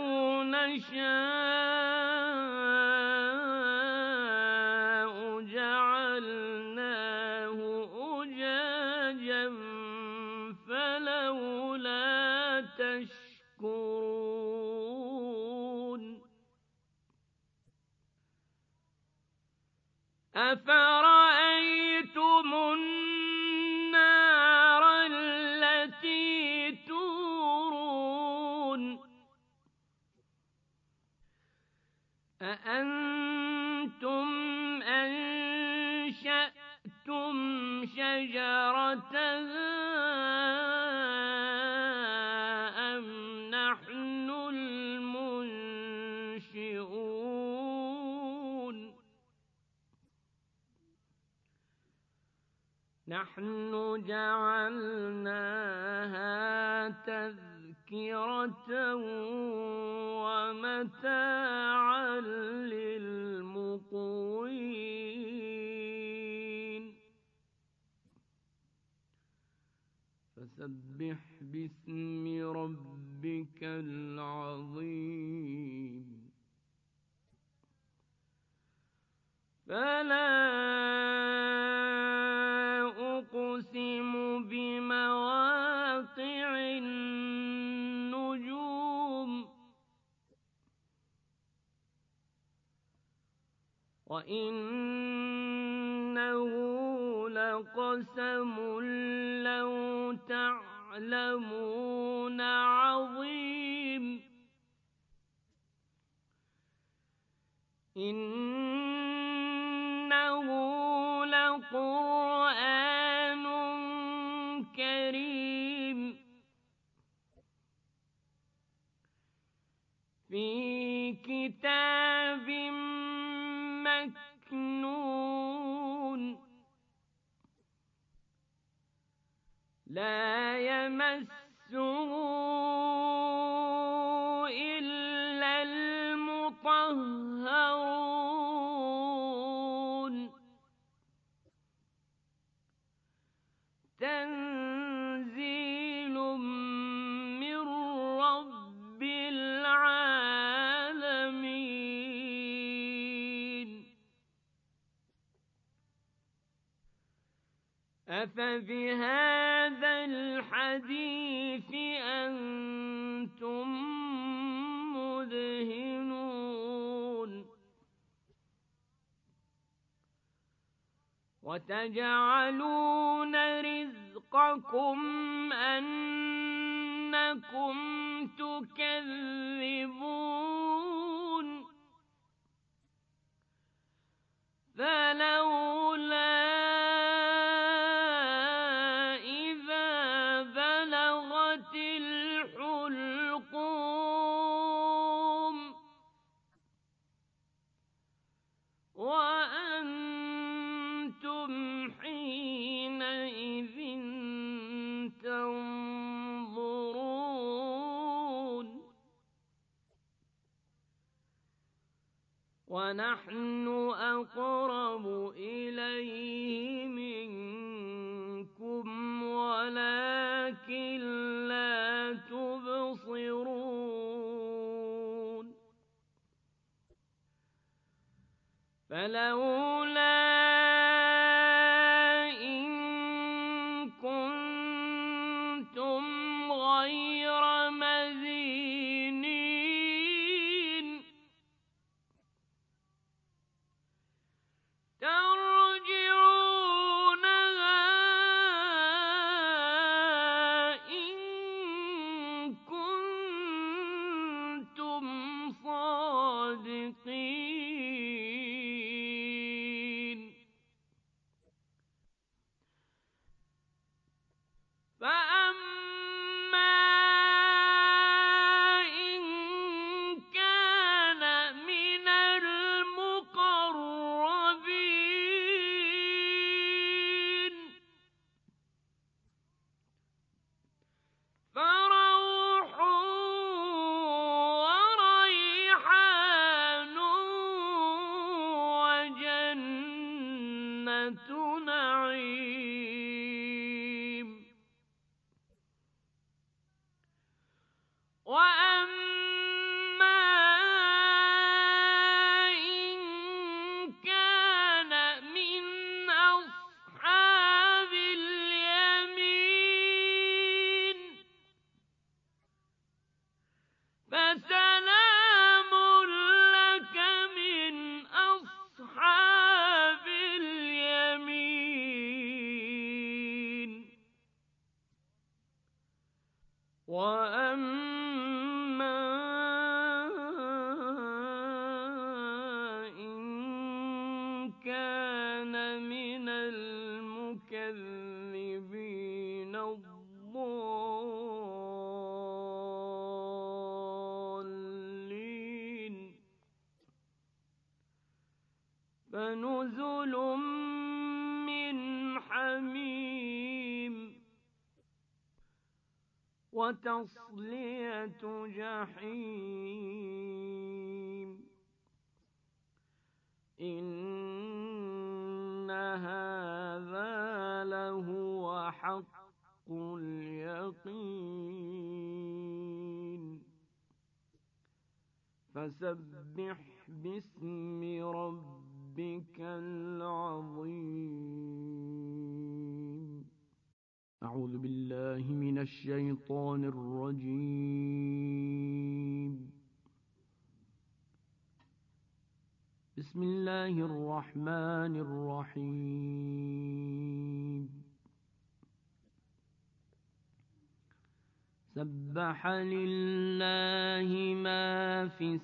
A: نشاء جعلناه أجاجا فلولا تشكرون أفرأيتم النار التي تورون أأنتم أنشأتم شجرتها أم نحن المنشئون نحن جعلناها تذكرة ومتاعا للمقوين فسبح باسم ربك العظيم فلا أقسم بمواقع النجوم وإنه لقسم لو تعلمون عظيم إنه لقرآن كريم في كتاب مكنون لا يمسه إلا المطهرون تنزيل من رب العالمين أفبهذا الحديث أنتم مدهنون وتجعلون رزقكم أنكم تكذبون فلولا إذا بلغت الحلقوم وأنتم حينئذ تنظرون ونحن أقرب إليه منكم ولكن لا تبصرون فلولا إن كنتم غير مدينين جنة نعيم. وأما إن كان من أصحاب اليمين فسلام لك من أصحاب اليمين. وأما إن كان من المكذبين الضالين فنزل من حميم وتصلية جحيم. إن هذا لهو حق اليقين. فسبح باسم ربك العظيم. أعوذ بالله من الشيطان الرجيم. بسم الله الرحمن الرحيم. سبح لله ما في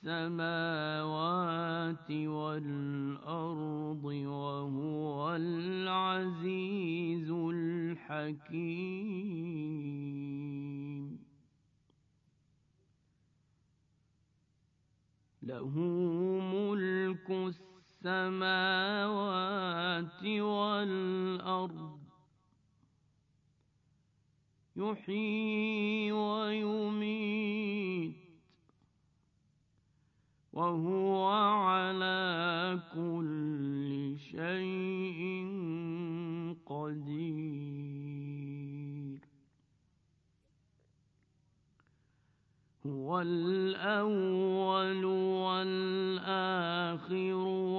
A: السماوات والأرض وهو العزيز الحكيم. له ملك السماوات والأرض يحيي ويميت وهو على كل شيء قدير. هو الأول والآخر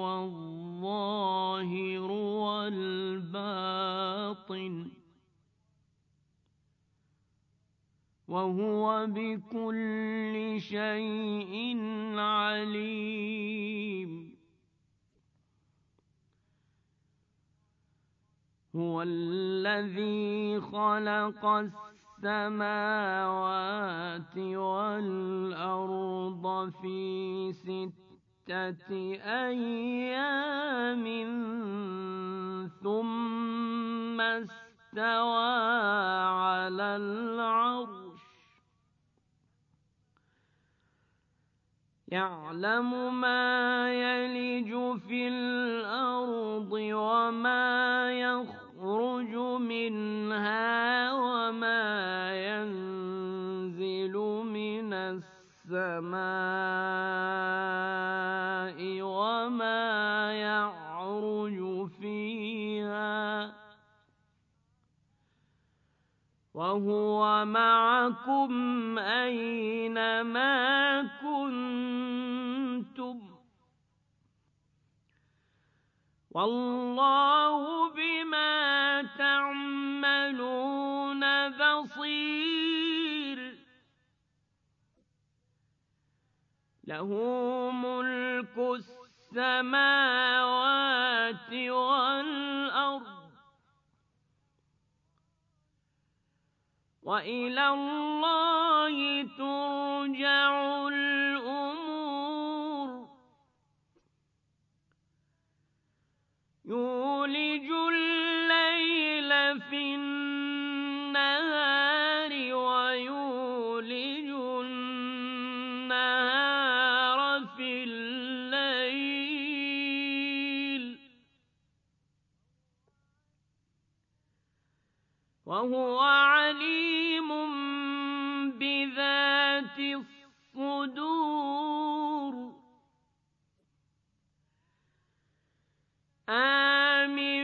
A: والظاهر والباطن وهو بكل شيء عليم. هو الذي خلق السماوات والأرض في 6 أيام ثم استوى على العرش يعلم ما يلج في الأرض وما يخرج منها وما ينزل من السماء وما يعرج فيها وهو معكم أينما كنتم والله بما تعملون بصير. له ملك السماوات والأرض وإلى الله ترجع الأمور. يولج الليل في النهار ويولج النهار في الليل وهو عليم بذات الصدور. آمنوا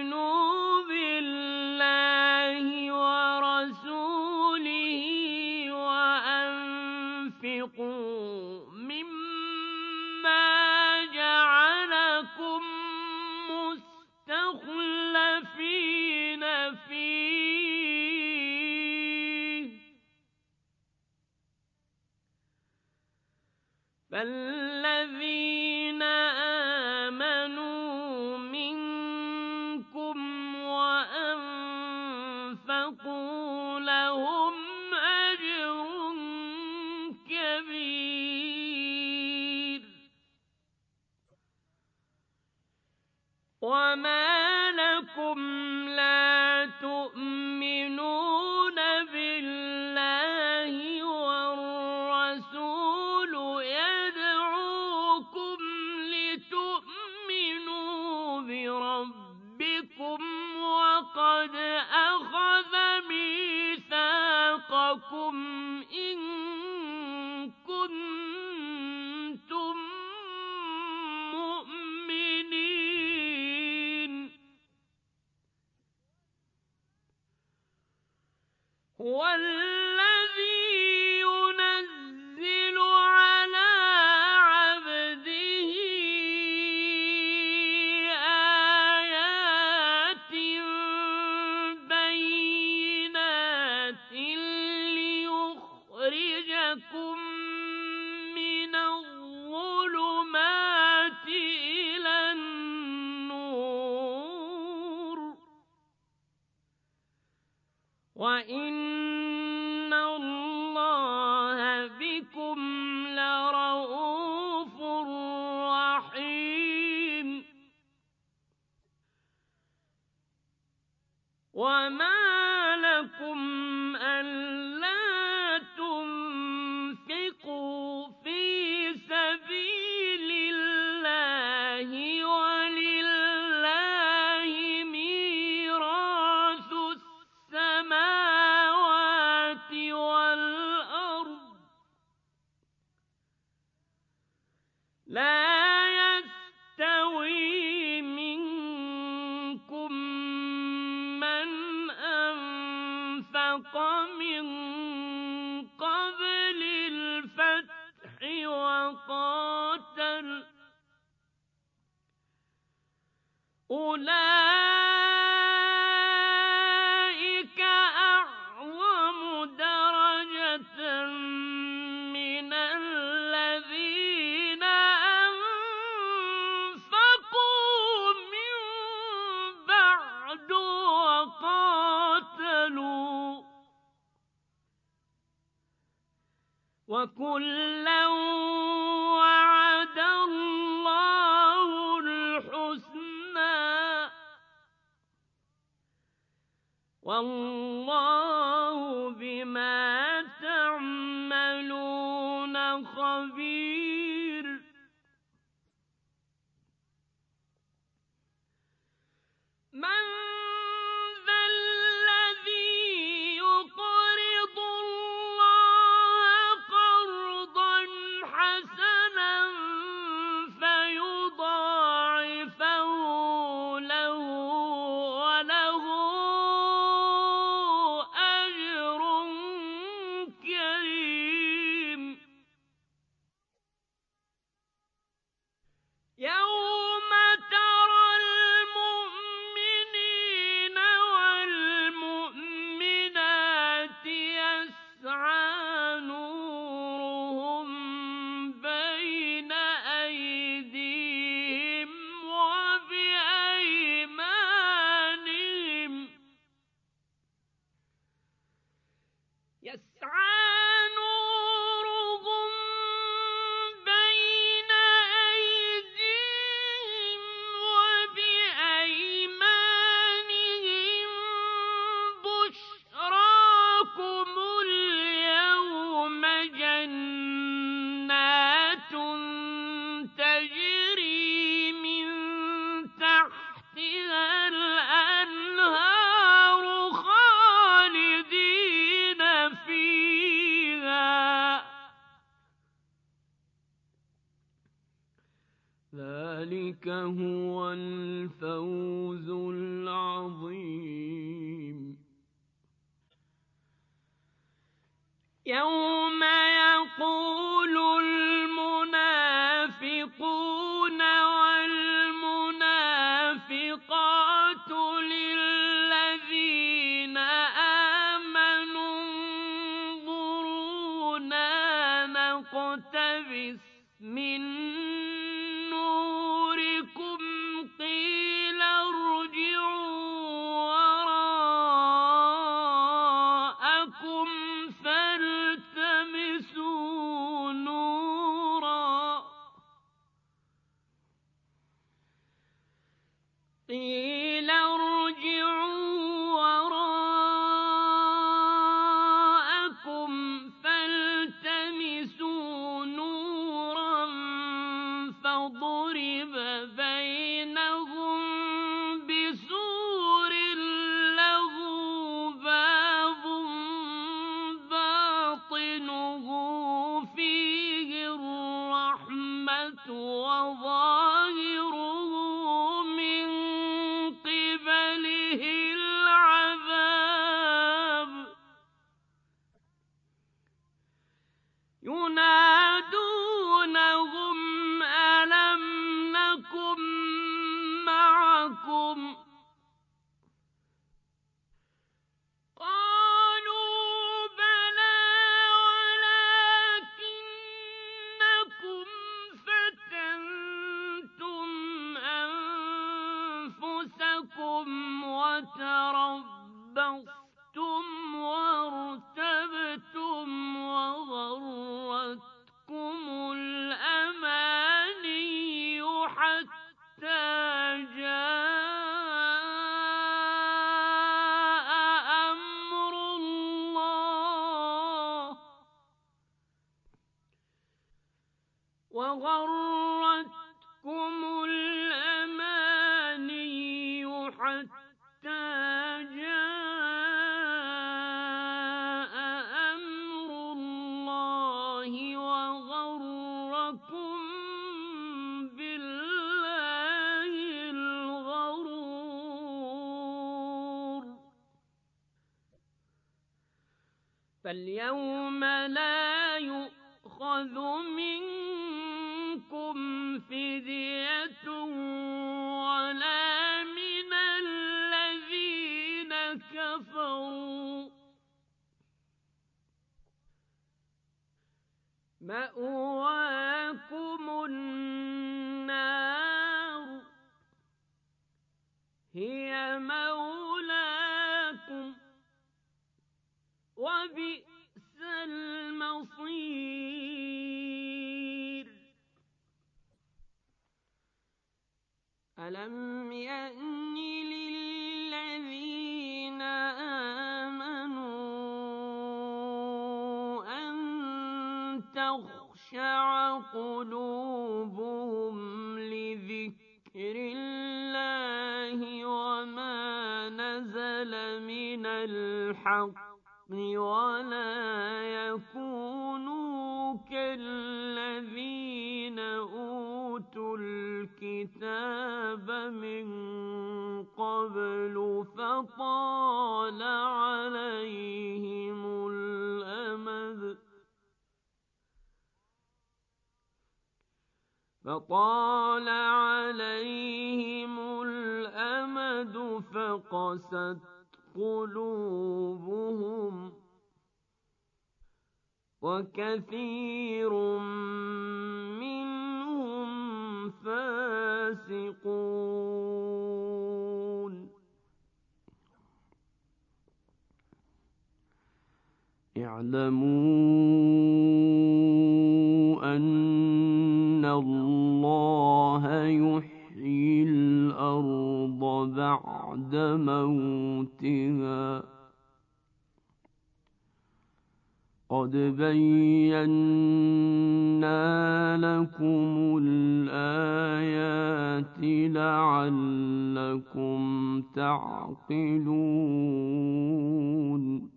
A: وما لكم لا تؤمنون بالله والرسول يدعوكم لتؤمنوا بربكم وقد أخذ ميثاقكم إن كنتم مؤمنين هو الذي ينزل على عبده آيات بينات ليخرجكم من الظلمات إلى النور وإن الله بكم لرءوف رحيم وما لكم ألا تنفقوا في سبيل الله ولله ميراث السماوات والأرض لا يستوي منكم من أنفق من قبل الفتح وقاتل أولئك أعظم درجة من الذين أنفقوا من بعد وقاتلوا وكلا وعد الله الحسنى والله بما تعملون خبير من ذا الذي يقرض الله قرضا حسنا فيضاعفه له وله أجر كريم يوم ترى المؤمنين والمؤمنات يسعى نورهم بين أيديهم وبأيمانهم يسعى نورهم بين أيديهم وبأيمانهم بشراكم اليوم جنات تجري من تحتها الأنهار خالدين فيها ذلك هو الفوز العظيم يوم يقول المنافقون والمنافقات للذين آمنوا انظرونا نقتبس من نوركم قيل ارجعوا وراءكم فالتمسوا نورا قيل ارجعوا وراءكم فالتمسوا نورا فضرب بينهم بسور له باب باطنه فيه الرحمة وظاهره من قبله العذاب ينادونهم ألم نكن معكم قالوا بلى ولكنكم فتنتم أنفسكم وتربصتم وارتبتم وغرتكم الأماني حتى جاء أمر الله وغرتكم الأماني حتى جاء أمر الله وغركم بالله الغرور فاليوم لا يؤخذ منكم فدية ولا من الذين كفروا مأواكم النار هي مولاكم وبئس المصير ألم يأن للذين آمنوا أن تخشع قلوبهم لذكر الله وما نزل من الحق ولا يكونوا كالذين أوتوا الكتاب من قبل فطال عليهم الأمد فقست قلوبهم وكثير منهم فاسقون اعلموا أن الله يحيي الأرض بعد موتها قد بينا لكم الآيات لعلكم تعقلون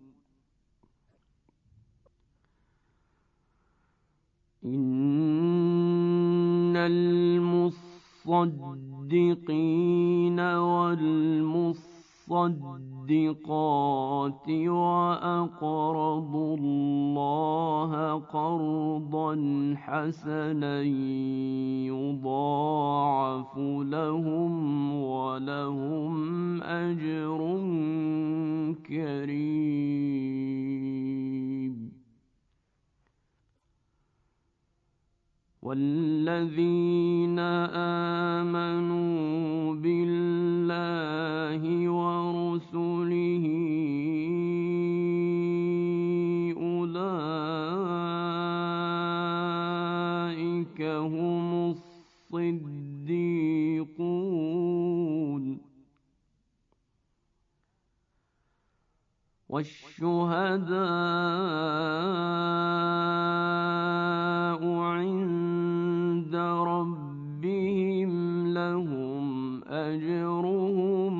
A: إن المصدقين والمصدقات وأقرضوا الله قرضا حسنا يضاعف لهم ولهم أجر كريم والذين آمنوا بالله ورسله أولئك هم الصديقون والشهداء عند ربهم لهم أجرهم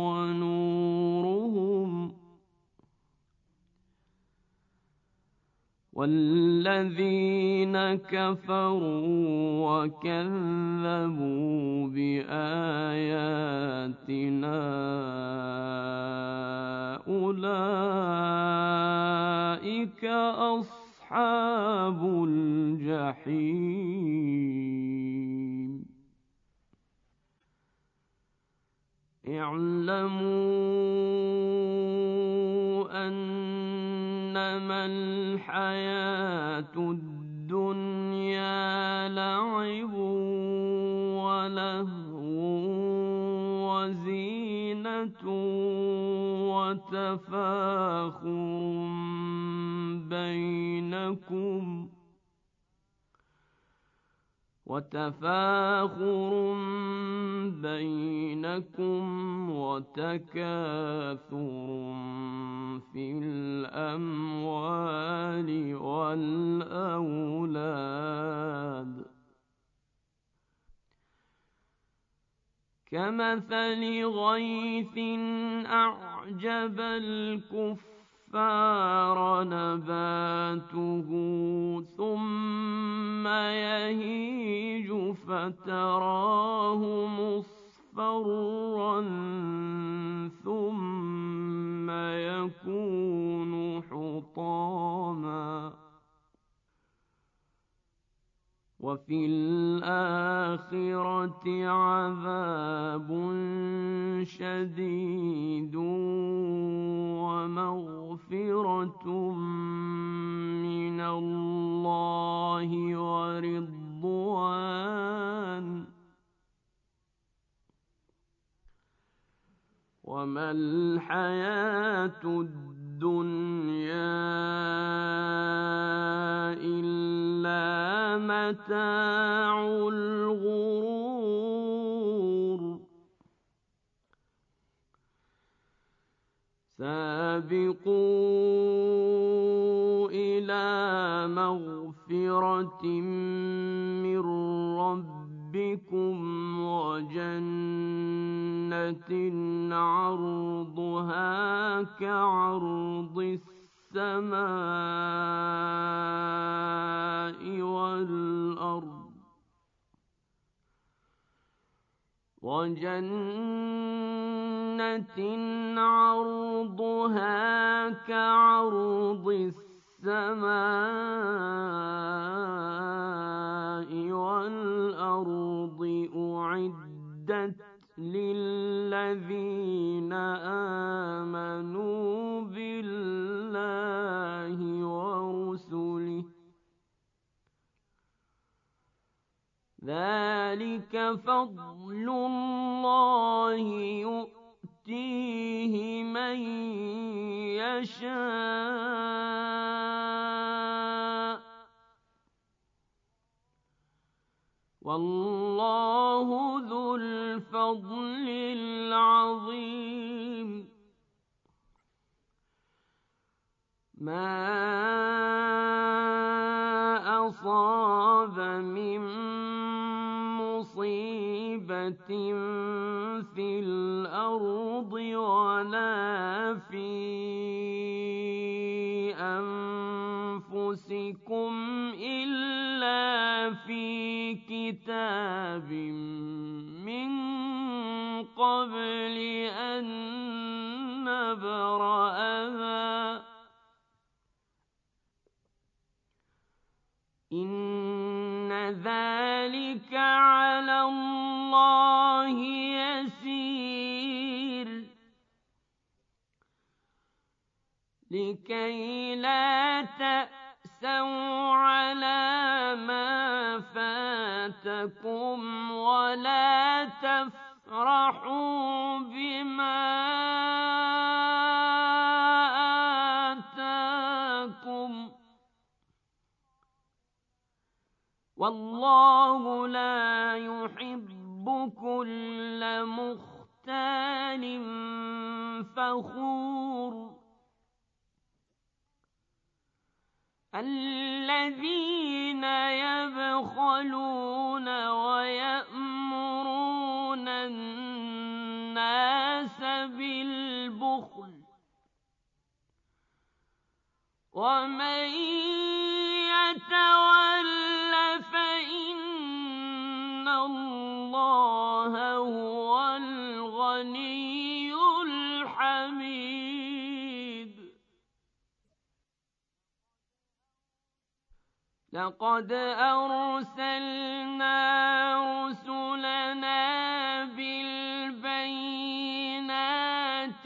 A: ونورهم والذين كفروا وكذبوا بآياتنا أولئك أصحاب الجحيم اعلموا أنما الحياة الدنيا لعب ولهو وزينة وتفاخر بينكم وتكاثر في الأموال والأولاد كمثل غيث أعجب الكفار نباته ثم يهيج فتراه مصفرا ثم يكون حطاما وفي الآخرة عذاب شديد ومغفرة من الله ورضوان وما الحياة الدنيا إلا متاع الغرور سابقوا إلى مغفرة من ربكم وجنة عرضها كعرض السماء والأرض عرضها كعرض السماء والأرض أعدت للذين آمنوا بالله ورسله ذلك فضل الله يؤتيه من يشاء والله ذو الفضل العظيم ما أصاب من مصيبة في الأرض ولا في أنفسكم إلا في كتاب من قبل أن نبرأها إن ذلك على الله يسير لكي لا تأسوا على ما فاتكم ولا تفرحوا بما آتاكم والله لا يحب كل مختال فخور الذين يبخلون ويأمرون الناس بالبخل ومن يتول فإن الله هو الغني الحميد. لقد أرسلنا رسلنا بالبينات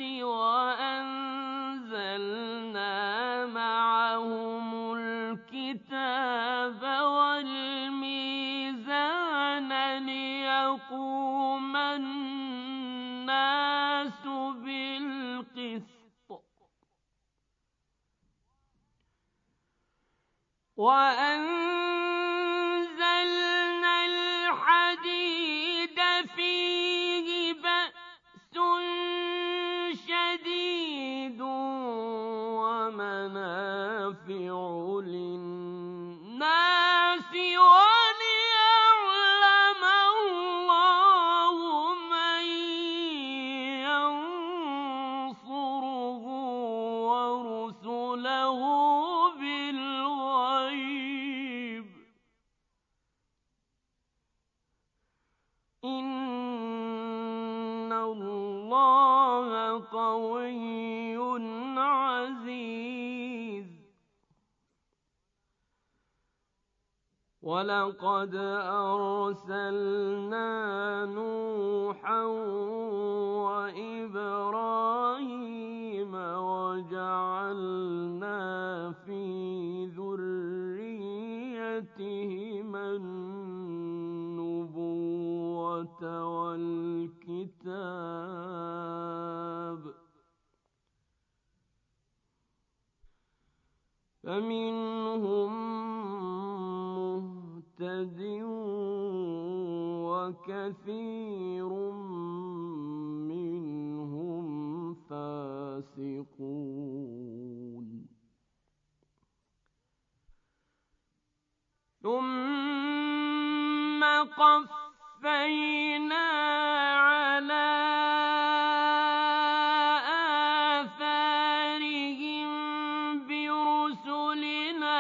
A: وأنزلنا معهم الكتاب والميزان ليقوم الناس بالقسط وأنزلنا الحديد فيه بأس شديد ومنافع للناس وليعلم الله من ينصره ورسله بالغيب إن الله قوي عزيز. ولقد أرسلنا نوحا وإبراهيم وجعلنا في ذريتهما النبوة والكتاب فمنهم مهتد وكثير منهم فاسقون. ثم قفينا على آثارهم برسلنا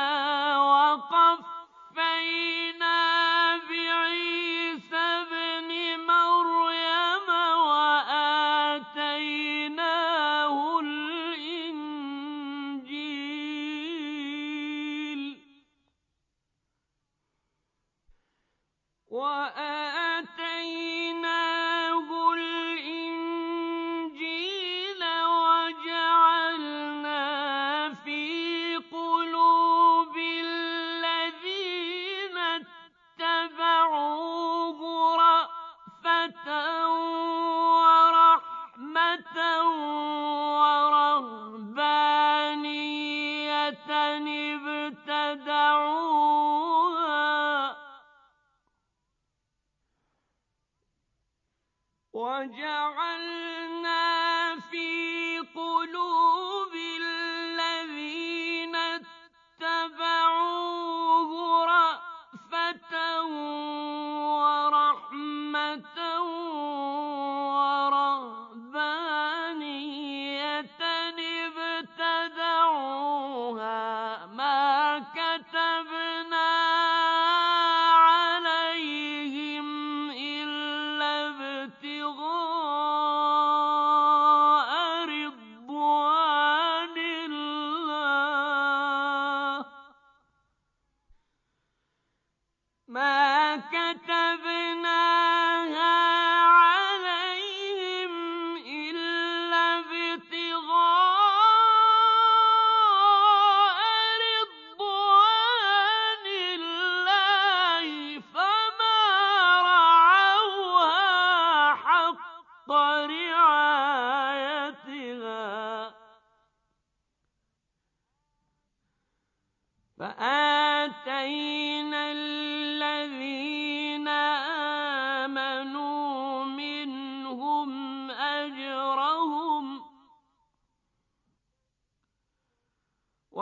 A: وقفينا بعيسى ابن مريم وآتيناه الإنجيل وجعلنا في قلوب الذين اتبعوه رأفة ورحمة ورهبانية ابتدعوها ما كتبنا عليهم إلا ابتغاء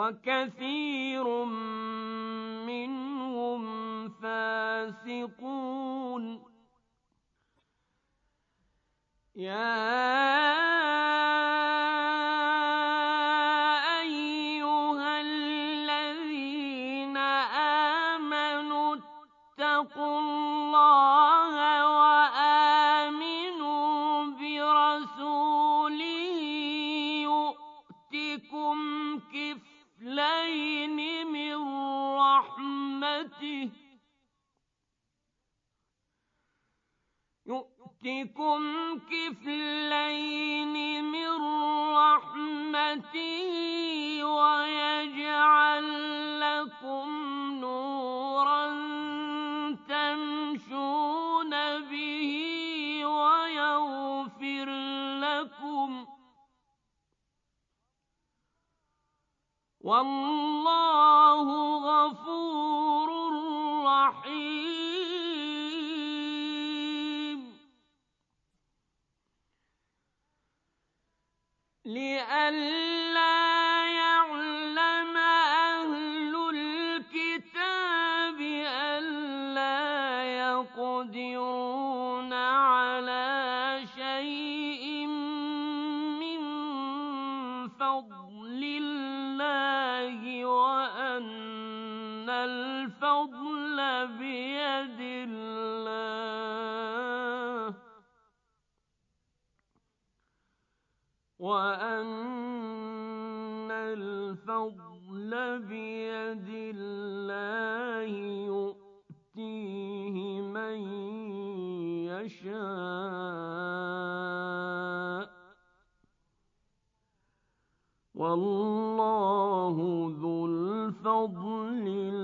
A: وكثير منهم فاسقون يا أيها الذين آمنوا اتقوا الله وآمنوا برسوله يؤتكم كفلين من رحمته ويجعل لكم نورا تمشون به ويغفر لكم والله غفور رحيم لئلا يعلم أهل الكتاب ألا يقدرون على شيء من فضل الله وأن الفضل بيد الله يؤتيه من يشاء والله ذو الفضل